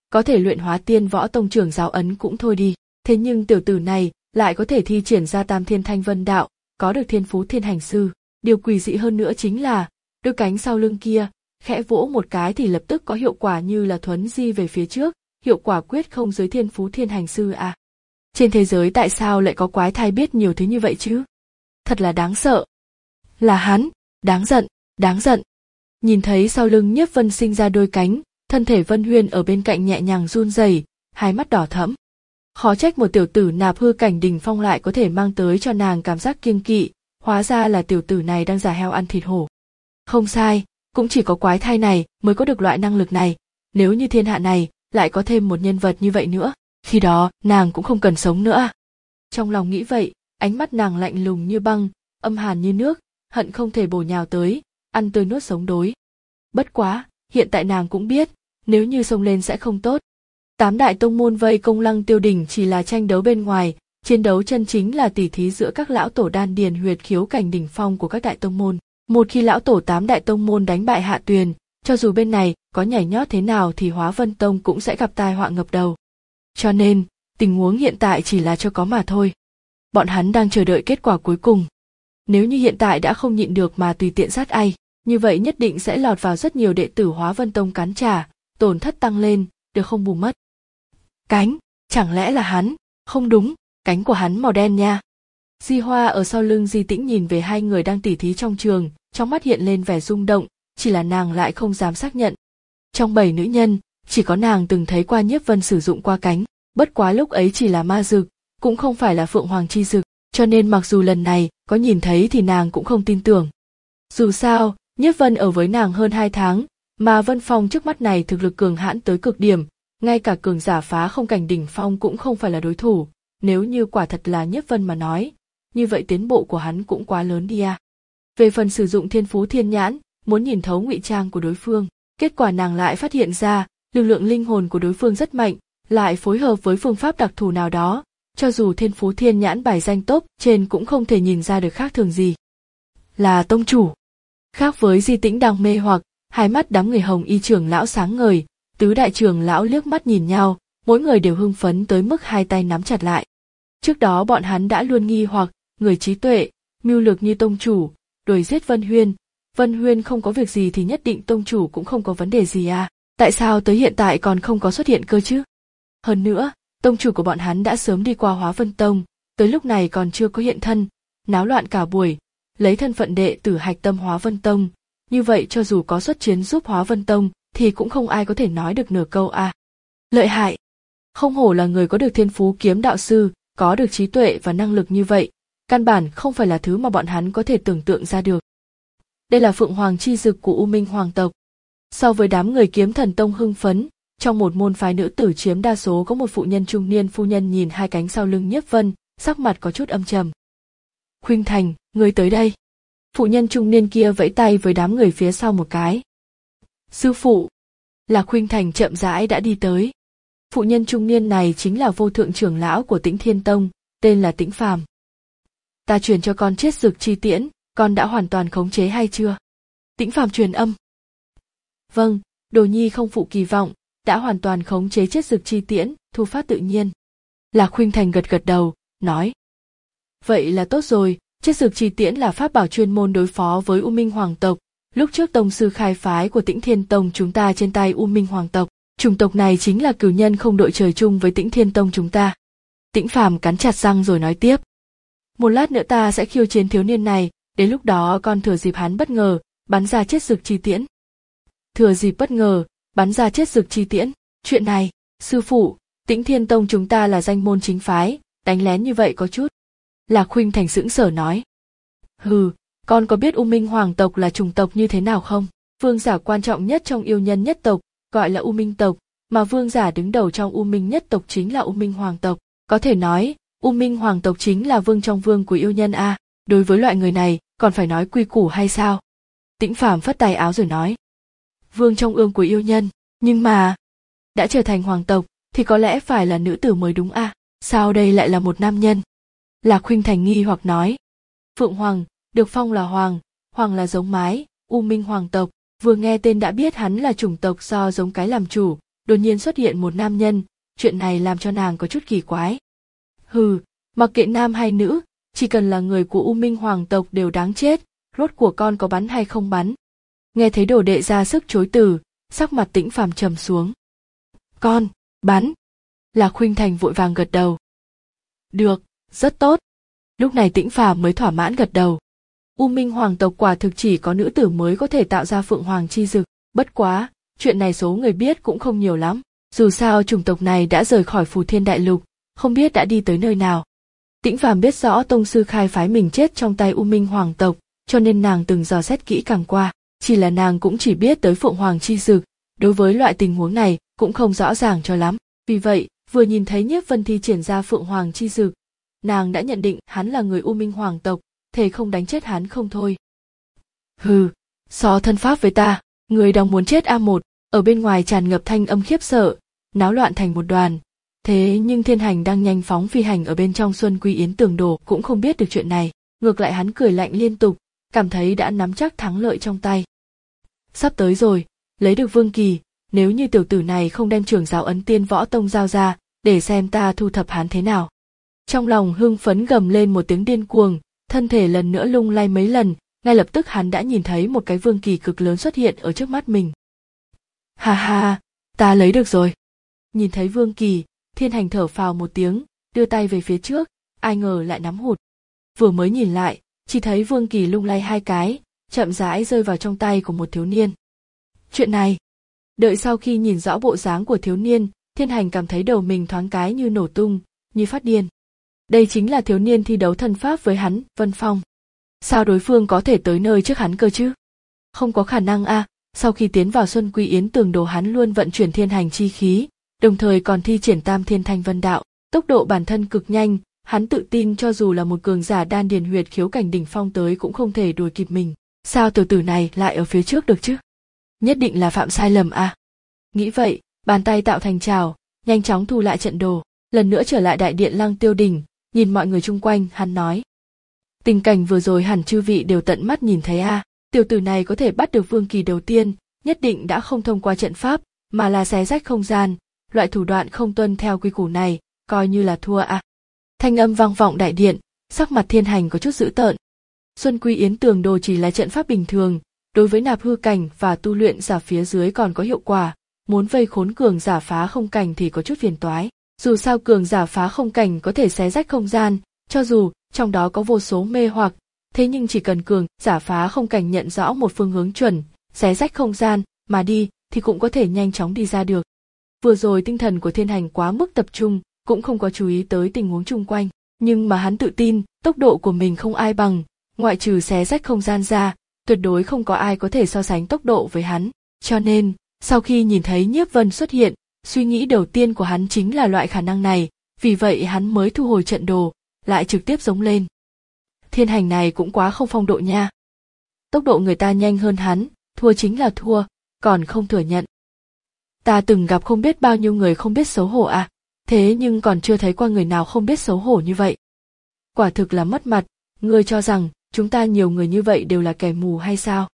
có thể luyện hóa tiên võ tông trưởng giáo ấn cũng thôi đi, thế nhưng tiểu tử này lại có thể thi triển ra tam thiên thanh vân đạo, có được thiên phú thiên hành sư. Điều quỷ dị hơn nữa chính là đôi cánh sau lưng kia khẽ vỗ một cái thì lập tức có hiệu quả như là thuấn di về phía trước, hiệu quả quyết không dưới thiên phú thiên hành sư à. Trên thế giới tại sao lại có quái thai biết nhiều thứ như vậy chứ? Thật là đáng sợ. Là hắn, đáng giận, đáng giận. Nhìn thấy sau lưng Nhiếp Vân sinh ra đôi cánh, thân thể Vân Huyên ở bên cạnh nhẹ nhàng run rẩy, hai mắt đỏ thẫm. Khó trách một tiểu tử nạp hư cảnh đỉnh phong lại có thể mang tới cho nàng cảm giác kiêng kỵ, hóa ra là tiểu tử này đang giả heo ăn thịt hổ. Không sai, cũng chỉ có quái thai này mới có được loại năng lực này, nếu như thiên hạ này lại có thêm một nhân vật như vậy nữa, khi đó nàng cũng không cần sống nữa. Trong lòng nghĩ vậy, ánh mắt nàng lạnh lùng như băng, âm hàn như nước, hận không thể bổ nhào tới, ăn tươi nuốt sống đối. Bất quá, hiện tại nàng cũng biết, nếu như xông lên sẽ không tốt. Tám đại tông môn vây công Lăng Tiêu Đỉnh chỉ là tranh đấu bên ngoài, chiến đấu chân chính là tỉ thí giữa các lão tổ đan điền huyệt khiếu cảnh đỉnh phong của các đại tông môn. Một khi lão tổ tám đại tông môn đánh bại Hạ Tuyền, cho dù bên này có nhảy nhót thế nào thì Hóa Vân Tông cũng sẽ gặp tai họa ngập đầu. Cho nên, tình huống hiện tại chỉ là cho có mà thôi. Bọn hắn đang chờ đợi kết quả cuối cùng. Nếu như hiện tại đã không nhịn được mà tùy tiện sát ai, như vậy nhất định sẽ lọt vào rất nhiều đệ tử Hóa Vân Tông cắn trả, tổn thất tăng lên, được không bù mất. Cánh, chẳng lẽ là hắn? Không đúng, cánh của hắn màu đen nha. Di Hoa ở sau lưng Di Tĩnh nhìn về hai người đang tỉ thí trong trường, trong mắt hiện lên vẻ rung động, chỉ là nàng lại không dám xác nhận. Trong bảy nữ nhân, chỉ có nàng từng thấy qua Nhiếp Vân sử dụng qua cánh, bất quá lúc ấy chỉ là ma dực, cũng không phải là Phượng Hoàng chi dực, cho nên mặc dù lần này có nhìn thấy thì nàng cũng không tin tưởng. Dù sao, Nhiếp Vân ở với nàng hơn hai tháng, mà Vân Phong trước mắt này thực lực cường hãn tới cực điểm, ngay cả cường giả phá không cảnh đỉnh phong cũng không phải là đối thủ, nếu như quả thật là Nhiếp Vân mà nói, như vậy tiến bộ của hắn cũng quá lớn đi à. Về phần sử dụng thiên phú thiên nhãn, muốn nhìn thấu ngụy trang của đối phương, kết quả nàng lại phát hiện ra, lực lượng linh hồn của đối phương rất mạnh, lại phối hợp với phương pháp đặc thù nào đó, cho dù thiên phú thiên nhãn bài danh top trên cũng không thể nhìn ra được khác thường gì. Là tông chủ. Khác với Di Tĩnh đang mê hoặc, hai mắt đám người Hồng Y trưởng lão sáng ngời, tứ đại trưởng lão liếc mắt nhìn nhau, mỗi người đều hưng phấn tới mức hai tay nắm chặt lại. Trước đó bọn hắn đã luôn nghi hoặc, người trí tuệ, mưu lược như tông chủ, đuổi giết Vân Huyên, Vân Huyên không có việc gì thì nhất định tông chủ cũng không có vấn đề gì à, tại sao tới hiện tại còn không có xuất hiện cơ chứ? Hơn nữa, tông chủ của bọn hắn đã sớm đi qua Hóa Vân Tông, tới lúc này còn chưa có hiện thân, náo loạn cả buổi, lấy thân phận đệ tử hạch tâm Hóa Vân Tông, như vậy cho dù có xuất chiến giúp Hóa Vân Tông thì cũng không ai có thể nói được nửa câu à. Lợi hại! Không hổ là người có được thiên phú kiếm đạo sư, có được trí tuệ và năng lực như vậy, căn bản không phải là thứ mà bọn hắn có thể tưởng tượng ra được. Đây là Phượng Hoàng chi dực của U Minh Hoàng tộc. So với đám người Kiếm Thần Tông hưng phấn, trong một môn phái nữ tử chiếm đa số có một phụ nhân trung niên phu nhân nhìn hai cánh sau lưng Nhiếp Vân, sắc mặt có chút âm trầm. Khuynh Thành, ngươi tới đây. Phụ nhân trung niên kia vẫy tay với đám người phía sau một cái. Sư phụ. Là Khuynh Thành chậm rãi đã đi tới. Phụ nhân trung niên này chính là vô thượng trưởng lão của Tĩnh Thiên Tông, tên là Tĩnh Phàm. Ta truyền cho con chết dược chi tiễn, con đã hoàn toàn khống chế hay chưa? Tĩnh Phàm truyền âm. Vâng, đồ nhi không phụ kỳ vọng, đã hoàn toàn khống chế chết dược chi tiễn, thu phát tự nhiên. Lạc Khuynh Thành gật gật đầu, nói. Vậy là tốt rồi, chết dược chi tiễn là pháp bảo chuyên môn đối phó với U Minh Hoàng tộc. Lúc trước tông sư khai phái của Tĩnh Thiên Tông chúng ta trên tay U Minh Hoàng tộc, chủng tộc này chính là cửu nhân không đội trời chung với Tĩnh Thiên Tông chúng ta. Tĩnh Phàm cắn chặt răng rồi nói tiếp. Một lát nữa ta sẽ khiêu chiến thiếu niên này, đến lúc đó con thừa dịp hắn bất ngờ, bắn ra chết dược chi tiễn. Thừa dịp bất ngờ, bắn ra chết dược chi tiễn. Chuyện này, sư phụ, Tĩnh Thiên Tông chúng ta là danh môn chính phái, đánh lén như vậy có chút. Lạc Khuynh Thành sững sờ nói. Hừ, con có biết U Minh Hoàng tộc là chủng tộc như thế nào không? Vương giả quan trọng nhất trong yêu nhân nhất tộc, gọi là U Minh tộc, mà vương giả đứng đầu trong U Minh nhất tộc chính là U Minh Hoàng tộc. Có thể nói, U Minh Hoàng tộc chính là vương trong vương của yêu nhân a. Đối với loại người này, còn phải nói quy củ hay sao? Tĩnh Phàm phất tay áo rồi nói. Vương trong ương của yêu nhân, nhưng mà đã trở thành hoàng tộc thì có lẽ phải là nữ tử mới đúng a. Sao đây lại là một nam nhân? Lạc Khuynh Thành nghi hoặc nói. Phượng Hoàng, được phong là hoàng, hoàng là giống mái, U Minh Hoàng tộc, vừa nghe tên đã biết hắn là chủng tộc do giống cái làm chủ, đột nhiên xuất hiện một nam nhân, chuyện này làm cho nàng có chút kỳ quái. Hừ, mặc kệ nam hay nữ, chỉ cần là người của U Minh hoàng tộc đều đáng chết, rốt của con có bắn hay không bắn. Nghe thấy đồ đệ ra sức chối từ, sắc mặt Tĩnh Phàm trầm xuống. Con, bắn. Lạc Khuynh Thành vội vàng gật đầu. Được, rất tốt. Lúc này Tĩnh Phàm mới thỏa mãn gật đầu. U Minh hoàng tộc quả thực chỉ có nữ tử mới có thể tạo ra phượng hoàng chi dực, bất quá, chuyện này số người biết cũng không nhiều lắm. Dù sao chủng tộc này đã rời khỏi Phù Thiên Đại Lục, không biết đã đi tới nơi nào. Tĩnh Phàm biết rõ tông sư khai phái mình chết trong tay U Minh hoàng tộc, cho nên nàng từng dò xét kỹ càng qua, chỉ là nàng cũng chỉ biết tới phượng hoàng chi dực, đối với loại tình huống này cũng không rõ ràng cho lắm. Vì vậy, vừa nhìn thấy Nhiếp Vân thi triển ra phượng hoàng chi dực, nàng đã nhận định hắn là người U Minh hoàng tộc, thề không đánh chết hắn không thôi. Hừ, so thân pháp với ta, người đang muốn chết a một, ở bên ngoài tràn ngập thanh âm khiếp sợ, náo loạn thành một đoàn. Thế nhưng Thiên Hành đang nhanh phóng phi hành ở bên trong Xuân Quy Yến Tường Đồ cũng không biết được chuyện này, ngược lại hắn cười lạnh liên tục, cảm thấy đã nắm chắc thắng lợi trong tay. Sắp tới rồi, lấy được Vương Kỳ, nếu như tiểu tử này không đem trưởng giáo Ấn Tiên Võ Tông giao ra, để xem ta thu thập hắn thế nào. Trong lòng hưng phấn gầm lên một tiếng điên cuồng, thân thể lần nữa lung lay mấy lần, ngay lập tức hắn đã nhìn thấy một cái Vương Kỳ cực lớn xuất hiện ở trước mắt mình. Ha ha, ta lấy được rồi. Nhìn thấy Vương Kỳ, Thiên Hành thở phào một tiếng, đưa tay về phía trước, ai ngờ lại nắm hụt. Vừa mới nhìn lại, chỉ thấy Vương Kỳ lung lay hai cái, chậm rãi rơi vào trong tay của một thiếu niên. Chuyện này, đợi sau khi nhìn rõ bộ dáng của thiếu niên, Thiên Hành cảm thấy đầu mình thoáng cái như nổ tung, như phát điên. Đây chính là thiếu niên thi đấu thân pháp với hắn, Vân Phong. Sao đối phương có thể tới nơi trước hắn cơ chứ? Không có khả năng a, à, sau khi tiến vào Xuân Quy Yến Tường Đồ hắn luôn vận chuyển thiên hành chi khí, đồng thời còn thi triển Tam Thiên Thanh Vân Đạo, tốc độ bản thân cực nhanh, hắn tự tin cho dù là một cường giả đan điền huyệt khiếu cảnh đỉnh phong tới cũng không thể đuổi kịp mình. Sao tiểu tử này lại ở phía trước được chứ? Nhất định là phạm sai lầm a. À? Nghĩ vậy, bàn tay tạo thành trào, nhanh chóng thu lại trận đồ, lần nữa trở lại đại điện Lăng Tiêu Đỉnh, nhìn mọi người chung quanh, hắn nói: tình cảnh vừa rồi hẳn chư vị đều tận mắt nhìn thấy a, à, tiểu tử này có thể bắt được Vương Kỳ đầu tiên, nhất định đã không thông qua trận pháp, mà là xé rách không gian, loại thủ đoạn không tuân theo quy củ này, coi như là thua a. À. Thanh âm vang vọng đại điện, sắc mặt Thiên Hành có chút dữ tợn. Xuân Quy Yến Tường Đồ chỉ là trận pháp bình thường, đối với nạp hư cảnh và tu luyện giả phía dưới còn có hiệu quả, muốn vây khốn cường giả phá không cảnh thì có chút phiền toái. Dù sao cường giả phá không cảnh có thể xé rách không gian, cho dù trong đó có vô số mê hoặc, thế nhưng chỉ cần cường giả phá không cảnh nhận rõ một phương hướng chuẩn, xé rách không gian mà đi thì cũng có thể nhanh chóng đi ra được. Vừa rồi tinh thần của Thiên Hành quá mức tập trung, cũng không có chú ý tới tình huống chung quanh, nhưng mà hắn tự tin, tốc độ của mình không ai bằng, ngoại trừ xé rách không gian ra, tuyệt đối không có ai có thể so sánh tốc độ với hắn. Cho nên, sau khi nhìn thấy Nhiếp Vân xuất hiện, suy nghĩ đầu tiên của hắn chính là loại khả năng này, vì vậy hắn mới thu hồi trận đồ, lại trực tiếp giống lên. Thiên Hành này cũng quá không phong độ nha. Tốc độ người ta nhanh hơn hắn, thua chính là thua, còn không thừa nhận. Ta từng gặp không biết bao nhiêu người không biết xấu hổ à, thế nhưng còn chưa thấy qua người nào không biết xấu hổ như vậy. Quả thực là mất mặt, ngươi cho rằng chúng ta nhiều người như vậy đều là kẻ mù hay sao?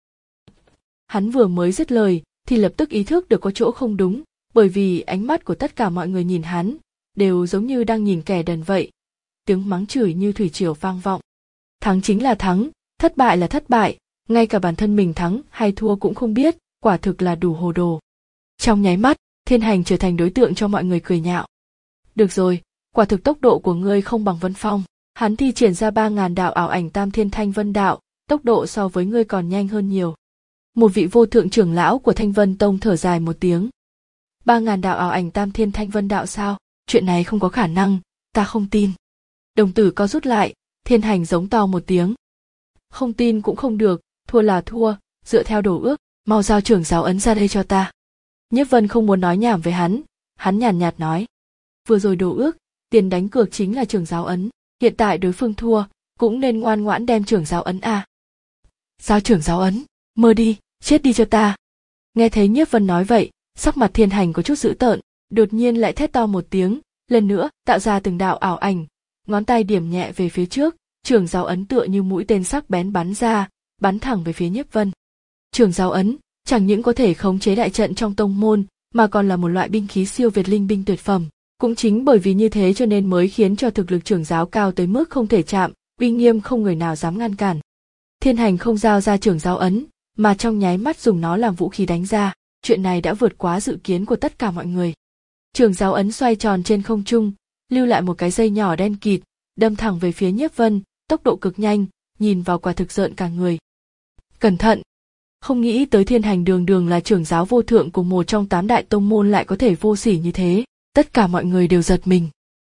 Hắn vừa mới dứt lời, thì lập tức ý thức được có chỗ không đúng, bởi vì ánh mắt của tất cả mọi người nhìn hắn, đều giống như đang nhìn kẻ đần vậy. Tiếng mắng chửi như thủy triều vang vọng. Thắng chính là thắng, thất bại là thất bại, ngay cả bản thân mình thắng hay thua cũng không biết, quả thực là đủ hồ đồ. Trong nháy mắt, Thiên Hành trở thành đối tượng cho mọi người cười nhạo. Được rồi, quả thực tốc độ của ngươi không bằng Vân Phong. Hắn thi triển ra ba ngàn đạo ảo ảnh Tam Thiên Thanh Vân Đạo, tốc độ so với ngươi còn nhanh hơn nhiều. Một vị vô thượng trưởng lão của Thanh Vân Tông thở dài một tiếng. Ba ngàn đạo ảo ảnh Tam Thiên Thanh Vân Đạo sao? Chuyện này không có khả năng, ta không tin. Đồng tử co rút lại, Thiên Hành giống to một tiếng. Không tin cũng không được, thua là thua, dựa theo đồ ước, mau giao trưởng giáo ấn ra đây cho ta. Nhiếp Vân không muốn nói nhảm với hắn, hắn nhàn nhạt nói. Vừa rồi đồ ước, tiền đánh cược chính là trưởng giáo ấn, hiện tại đối phương thua, cũng nên ngoan ngoãn đem trưởng giáo ấn à. Giao trưởng giáo ấn, mơ đi, chết đi cho ta. Nghe thấy Nhiếp Vân nói vậy, sắc mặt Thiên Hành có chút dữ tợn, đột nhiên lại thét to một tiếng, lần nữa tạo ra từng đạo ảo ảnh, ngón tay điểm nhẹ về phía trước, trưởng giáo ấn tựa như mũi tên sắc bén bắn ra, bắn thẳng về phía Nhiếp Vân. Trưởng giáo ấn chẳng những có thể khống chế đại trận trong tông môn, mà còn là một loại binh khí siêu việt linh binh tuyệt phẩm. Cũng chính bởi vì như thế cho nên mới khiến cho thực lực trưởng giáo cao tới mức không thể chạm, uy nghiêm không người nào dám ngăn cản. Thiên Hành không giao ra trưởng giáo ấn, mà trong nháy mắt dùng nó làm vũ khí đánh ra, chuyện này đã vượt quá dự kiến của tất cả mọi người. Trưởng giáo ấn xoay tròn trên không trung, lưu lại một cái dây nhỏ đen kịt, đâm thẳng về phía Nhiếp Vân, tốc độ cực nhanh, nhìn vào quả thực rợn cả người. Cẩn thận! Không nghĩ tới Thiên Hành đường đường là trưởng giáo vô thượng của một trong tám đại tông môn lại có thể vô sỉ như thế, tất cả mọi người đều giật mình.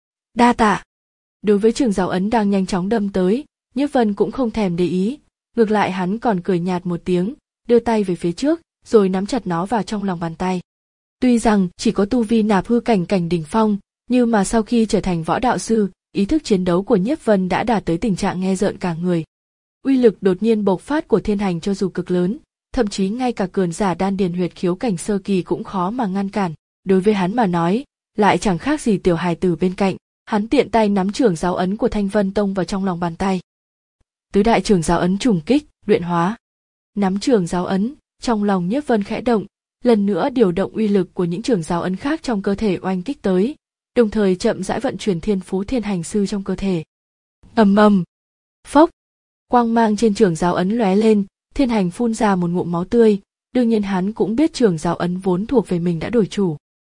Đa tạ! Đối với trưởng giáo ấn đang nhanh chóng đâm tới, Nhiếp Vân cũng không thèm để ý, ngược lại hắn còn cười nhạt một tiếng, đưa tay về phía trước, rồi nắm chặt nó vào trong lòng bàn tay. Tuy rằng chỉ có tu vi nạp hư cảnh cảnh đỉnh phong, nhưng mà sau khi trở thành võ đạo sư, ý thức chiến đấu của Nhiếp Vân đã đạt tới tình trạng nghe rợn cả người. Uy lực đột nhiên bộc phát của Thiên Hành cho dù cực lớn, thậm chí ngay cả cường giả đan điền huyệt khiếu cảnh sơ kỳ cũng khó mà ngăn cản. Đối với hắn mà nói, lại chẳng khác gì tiểu hài tử bên cạnh. Hắn tiện tay nắm trưởng giáo ấn của Thanh Vân Tông vào trong lòng bàn tay. Tứ đại trưởng giáo ấn trùng kích, luyện hóa. Nắm trưởng giáo ấn, trong lòng Nhiếp Vân khẽ động, lần nữa điều động uy lực của những trưởng giáo ấn khác trong cơ thể oanh kích tới, đồng thời chậm rãi vận chuyển thiên phú thiên hành sư trong cơ thể. Ầm ầm, phốc, quang mang trên trưởng giáo ấn lóe lên, Thiên Hành phun ra một ngụm máu tươi, đương nhiên hắn cũng biết trưởng giáo ấn vốn thuộc về mình đã đổi chủ.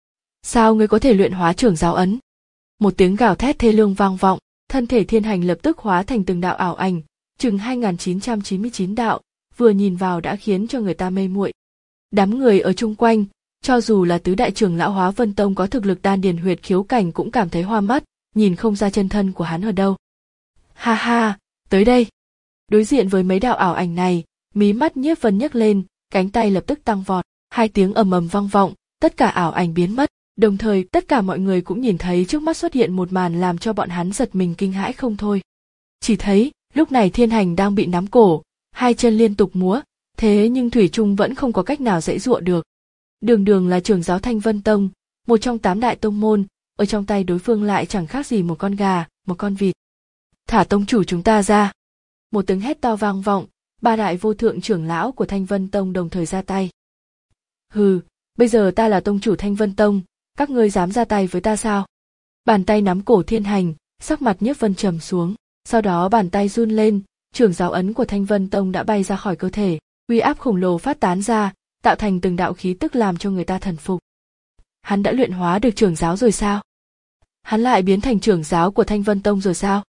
Sao ngươi có thể luyện hóa trưởng giáo ấn? Một tiếng gào thét thê lương vang vọng, thân thể Thiên Hành lập tức hóa thành từng đạo ảo ảnh, chừng hai nghìn chín trăm chín mươi chín đạo, vừa nhìn vào đã khiến cho người ta mê muội. Đám người ở chung quanh, cho dù là tứ đại trưởng lão Hóa Vân Tông có thực lực đan điền huyệt khiếu cảnh cũng cảm thấy hoa mắt, nhìn không ra chân thân của hắn ở đâu. Ha ha, tới đây. Đối diện với mấy đạo ảo ảnh này, mí mắt Nhiếp Vân nhấc lên, cánh tay lập tức tăng vọt, hai tiếng ầm ầm vang vọng, tất cả ảo ảnh biến mất, đồng thời tất cả mọi người cũng nhìn thấy trước mắt xuất hiện một màn làm cho bọn hắn giật mình kinh hãi không thôi. Chỉ thấy, lúc này Thiên Hành đang bị nắm cổ, hai chân liên tục múa, thế nhưng thủy chung vẫn không có cách nào giãy giụa được. Đường đường là trưởng giáo Thanh Vân Tông, một trong tám đại tông môn, ở trong tay đối phương lại chẳng khác gì một con gà, một con vịt. Thả tông chủ chúng ta ra. Một tiếng hét to vang vọng, ba đại vô thượng trưởng lão của Thanh Vân Tông đồng thời ra tay. Hừ, bây giờ ta là tông chủ Thanh Vân Tông, các ngươi dám ra tay với ta sao? Bàn tay nắm cổ Thiên Hành, sắc mặt Nhiếp Vân trầm xuống, sau đó bàn tay run lên, trưởng giáo ấn của Thanh Vân Tông đã bay ra khỏi cơ thể, uy áp khổng lồ phát tán ra, tạo thành từng đạo khí tức làm cho người ta thần phục. Hắn đã luyện hóa được trưởng giáo rồi sao? Hắn lại biến thành trưởng giáo của Thanh Vân Tông rồi sao?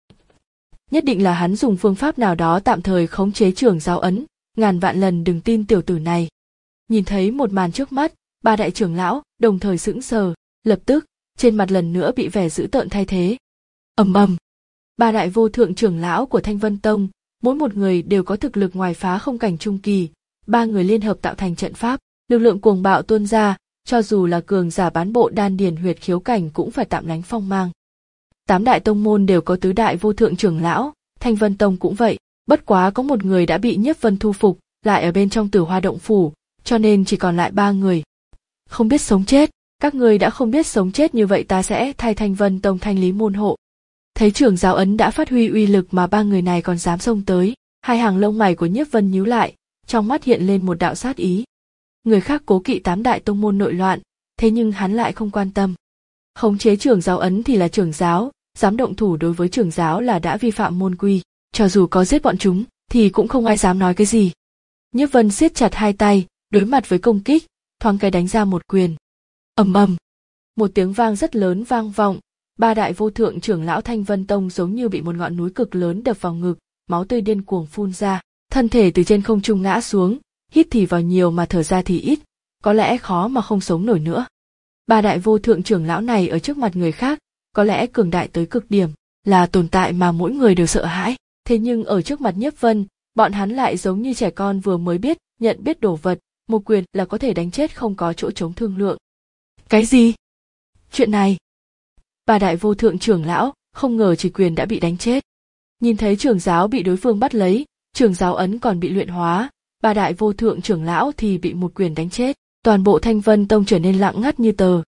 Nhất định là hắn dùng phương pháp nào đó tạm thời khống chế trưởng giáo ấn, ngàn vạn lần đừng tin tiểu tử này. Nhìn thấy một màn trước mắt, ba đại trưởng lão đồng thời sững sờ, lập tức trên mặt lần nữa bị vẻ dữ tợn thay thế. Ầm ầm, ba đại vô thượng trưởng lão của Thanh Vân Tông, mỗi một người đều có thực lực ngoài phá không cảnh trung kỳ, ba người liên hợp tạo thành trận pháp, lực lượng cuồng bạo tuôn ra, cho dù là cường giả bán bộ đan điền huyệt khiếu cảnh cũng phải tạm lánh phong mang. Tám đại tông môn đều có tứ đại vô thượng trưởng lão, Thanh Vân Tông cũng vậy, bất quá có một người đã bị Nhiếp Vân thu phục, lại ở bên trong Tử Hoa động phủ, cho nên chỉ còn lại ba người. Không biết sống chết, các ngươi đã không biết sống chết như vậy ta sẽ thay Thanh Vân Tông thanh lý môn hộ. Thấy trưởng giáo ấn đã phát huy uy lực mà ba người này còn dám xông tới, hai hàng lông mày của Nhiếp Vân nhíu lại, trong mắt hiện lên một đạo sát ý. Người khác cố kỵ tám đại tông môn nội loạn, thế nhưng hắn lại không quan tâm. Khống chế trưởng giáo ấn thì là trưởng giáo, dám động thủ đối với trưởng giáo là đã vi phạm môn quy, cho dù có giết bọn chúng thì cũng không ai dám nói cái gì. Nhiếp Vân siết chặt hai tay, đối mặt với công kích, thoáng cái đánh ra một quyền. Ầm ầm, một tiếng vang rất lớn vang vọng, ba đại vô thượng trưởng lão Thanh Vân Tông giống như bị một ngọn núi cực lớn đập vào ngực, máu tươi điên cuồng phun ra, thân thể từ trên không trung ngã xuống, hít thì vào nhiều mà thở ra thì ít, có lẽ khó mà không sống nổi nữa. Ba đại vô thượng trưởng lão này ở trước mặt người khác, có lẽ cường đại tới cực điểm, là tồn tại mà mỗi người đều sợ hãi, thế nhưng ở trước mặt Nhiếp Vân, bọn hắn lại giống như trẻ con vừa mới biết, nhận biết đồ vật, một quyền là có thể đánh chết không có chỗ chống thương lượng. Cái gì? Chuyện này? Ba đại vô thượng trưởng lão, không ngờ chỉ quyền đã bị đánh chết. Nhìn thấy trưởng giáo bị đối phương bắt lấy, trưởng giáo ấn còn bị luyện hóa, ba đại vô thượng trưởng lão thì bị một quyền đánh chết, toàn bộ Thanh Vân Tông trở nên lặng ngắt như tờ.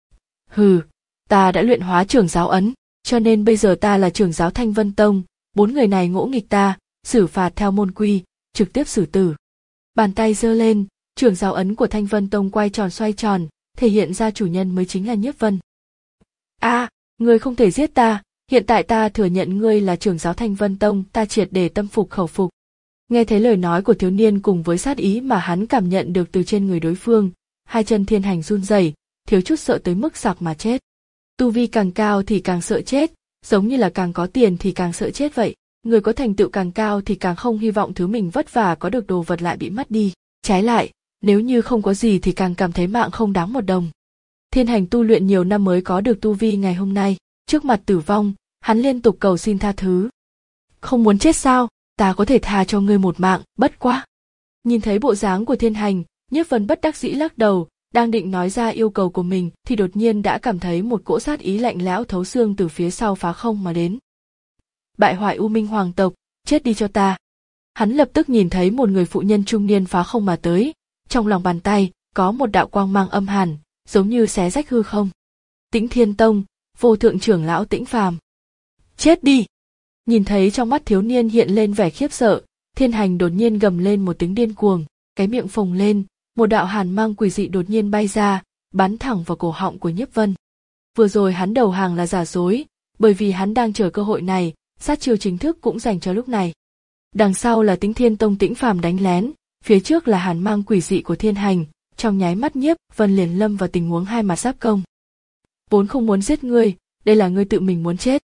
Hừ, ta đã luyện hóa trưởng giáo ấn, cho nên bây giờ ta là trưởng giáo Thanh Vân Tông, bốn người này ngỗ nghịch ta, xử phạt theo môn quy, trực tiếp xử tử. Bàn tay giơ lên, Trưởng giáo ấn của Thanh Vân Tông quay tròn xoay tròn, thể hiện ra chủ nhân mới chính là Nhiếp Vân. A, à, ngươi không thể giết ta, hiện tại ta thừa nhận ngươi là trưởng giáo Thanh Vân Tông, ta triệt để tâm phục khẩu phục. Nghe thấy lời nói của thiếu niên cùng với sát ý mà hắn cảm nhận được từ trên người đối phương, hai chân Thiên Hành run rẩy, thiếu chút sợ tới mức sặc mà chết. Tu vi càng cao thì càng sợ chết, giống như là càng có tiền thì càng sợ chết vậy. Người có thành tựu càng cao thì càng không hy vọng thứ mình vất vả có được đồ vật lại bị mất đi. Trái lại, nếu như không có gì thì càng cảm thấy mạng không đáng một đồng. Thiên Hành tu luyện nhiều năm mới có được tu vi ngày hôm nay, trước mặt tử vong, hắn liên tục cầu xin tha thứ. Không muốn chết sao, ta có thể tha cho ngươi một mạng, bất quá. Nhìn thấy bộ dáng của Thiên Hành, Nhiếp Vân bất đắc dĩ lắc đầu, đang định nói ra yêu cầu của mình thì đột nhiên đã cảm thấy một cỗ sát ý lạnh lẽo thấu xương từ phía sau phá không mà đến. Bại hoại U Minh hoàng tộc, chết đi cho ta. Hắn lập tức nhìn thấy một người phụ nhân trung niên phá không mà tới, trong lòng bàn tay có một đạo quang mang âm hàn, giống như xé rách hư không. Tĩnh Thiên Tông, vô thượng trưởng lão Tĩnh Phàm. Chết đi! Nhìn thấy trong mắt thiếu niên hiện lên vẻ khiếp sợ, Thiên Hành đột nhiên gầm lên một tiếng điên cuồng, cái miệng phồng lên, một đạo hàn mang quỷ dị đột nhiên bay ra, bắn thẳng vào cổ họng của Nhiếp Vân. Vừa rồi hắn đầu hàng là giả dối, bởi vì hắn đang chờ cơ hội này, sát chiêu chính thức cũng dành cho lúc này. Đằng sau là Tĩnh Thiên Tông Tĩnh Phàm đánh lén, phía trước là hàn mang quỷ dị của Thiên Hành, trong nháy mắt Nhiếp Vân liền lâm vào tình huống hai mặt giáp công. Vốn không muốn giết ngươi, đây là ngươi tự mình muốn chết.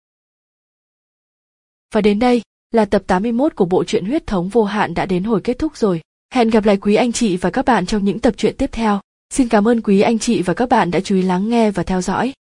Và đến đây, là tập tám mươi mốt của bộ truyện Huyết Thống Vô Hạn đã đến hồi kết thúc rồi. Hẹn gặp lại quý anh chị và các bạn trong những tập truyện tiếp theo. Xin cảm ơn quý anh chị và các bạn đã chú ý lắng nghe và theo dõi.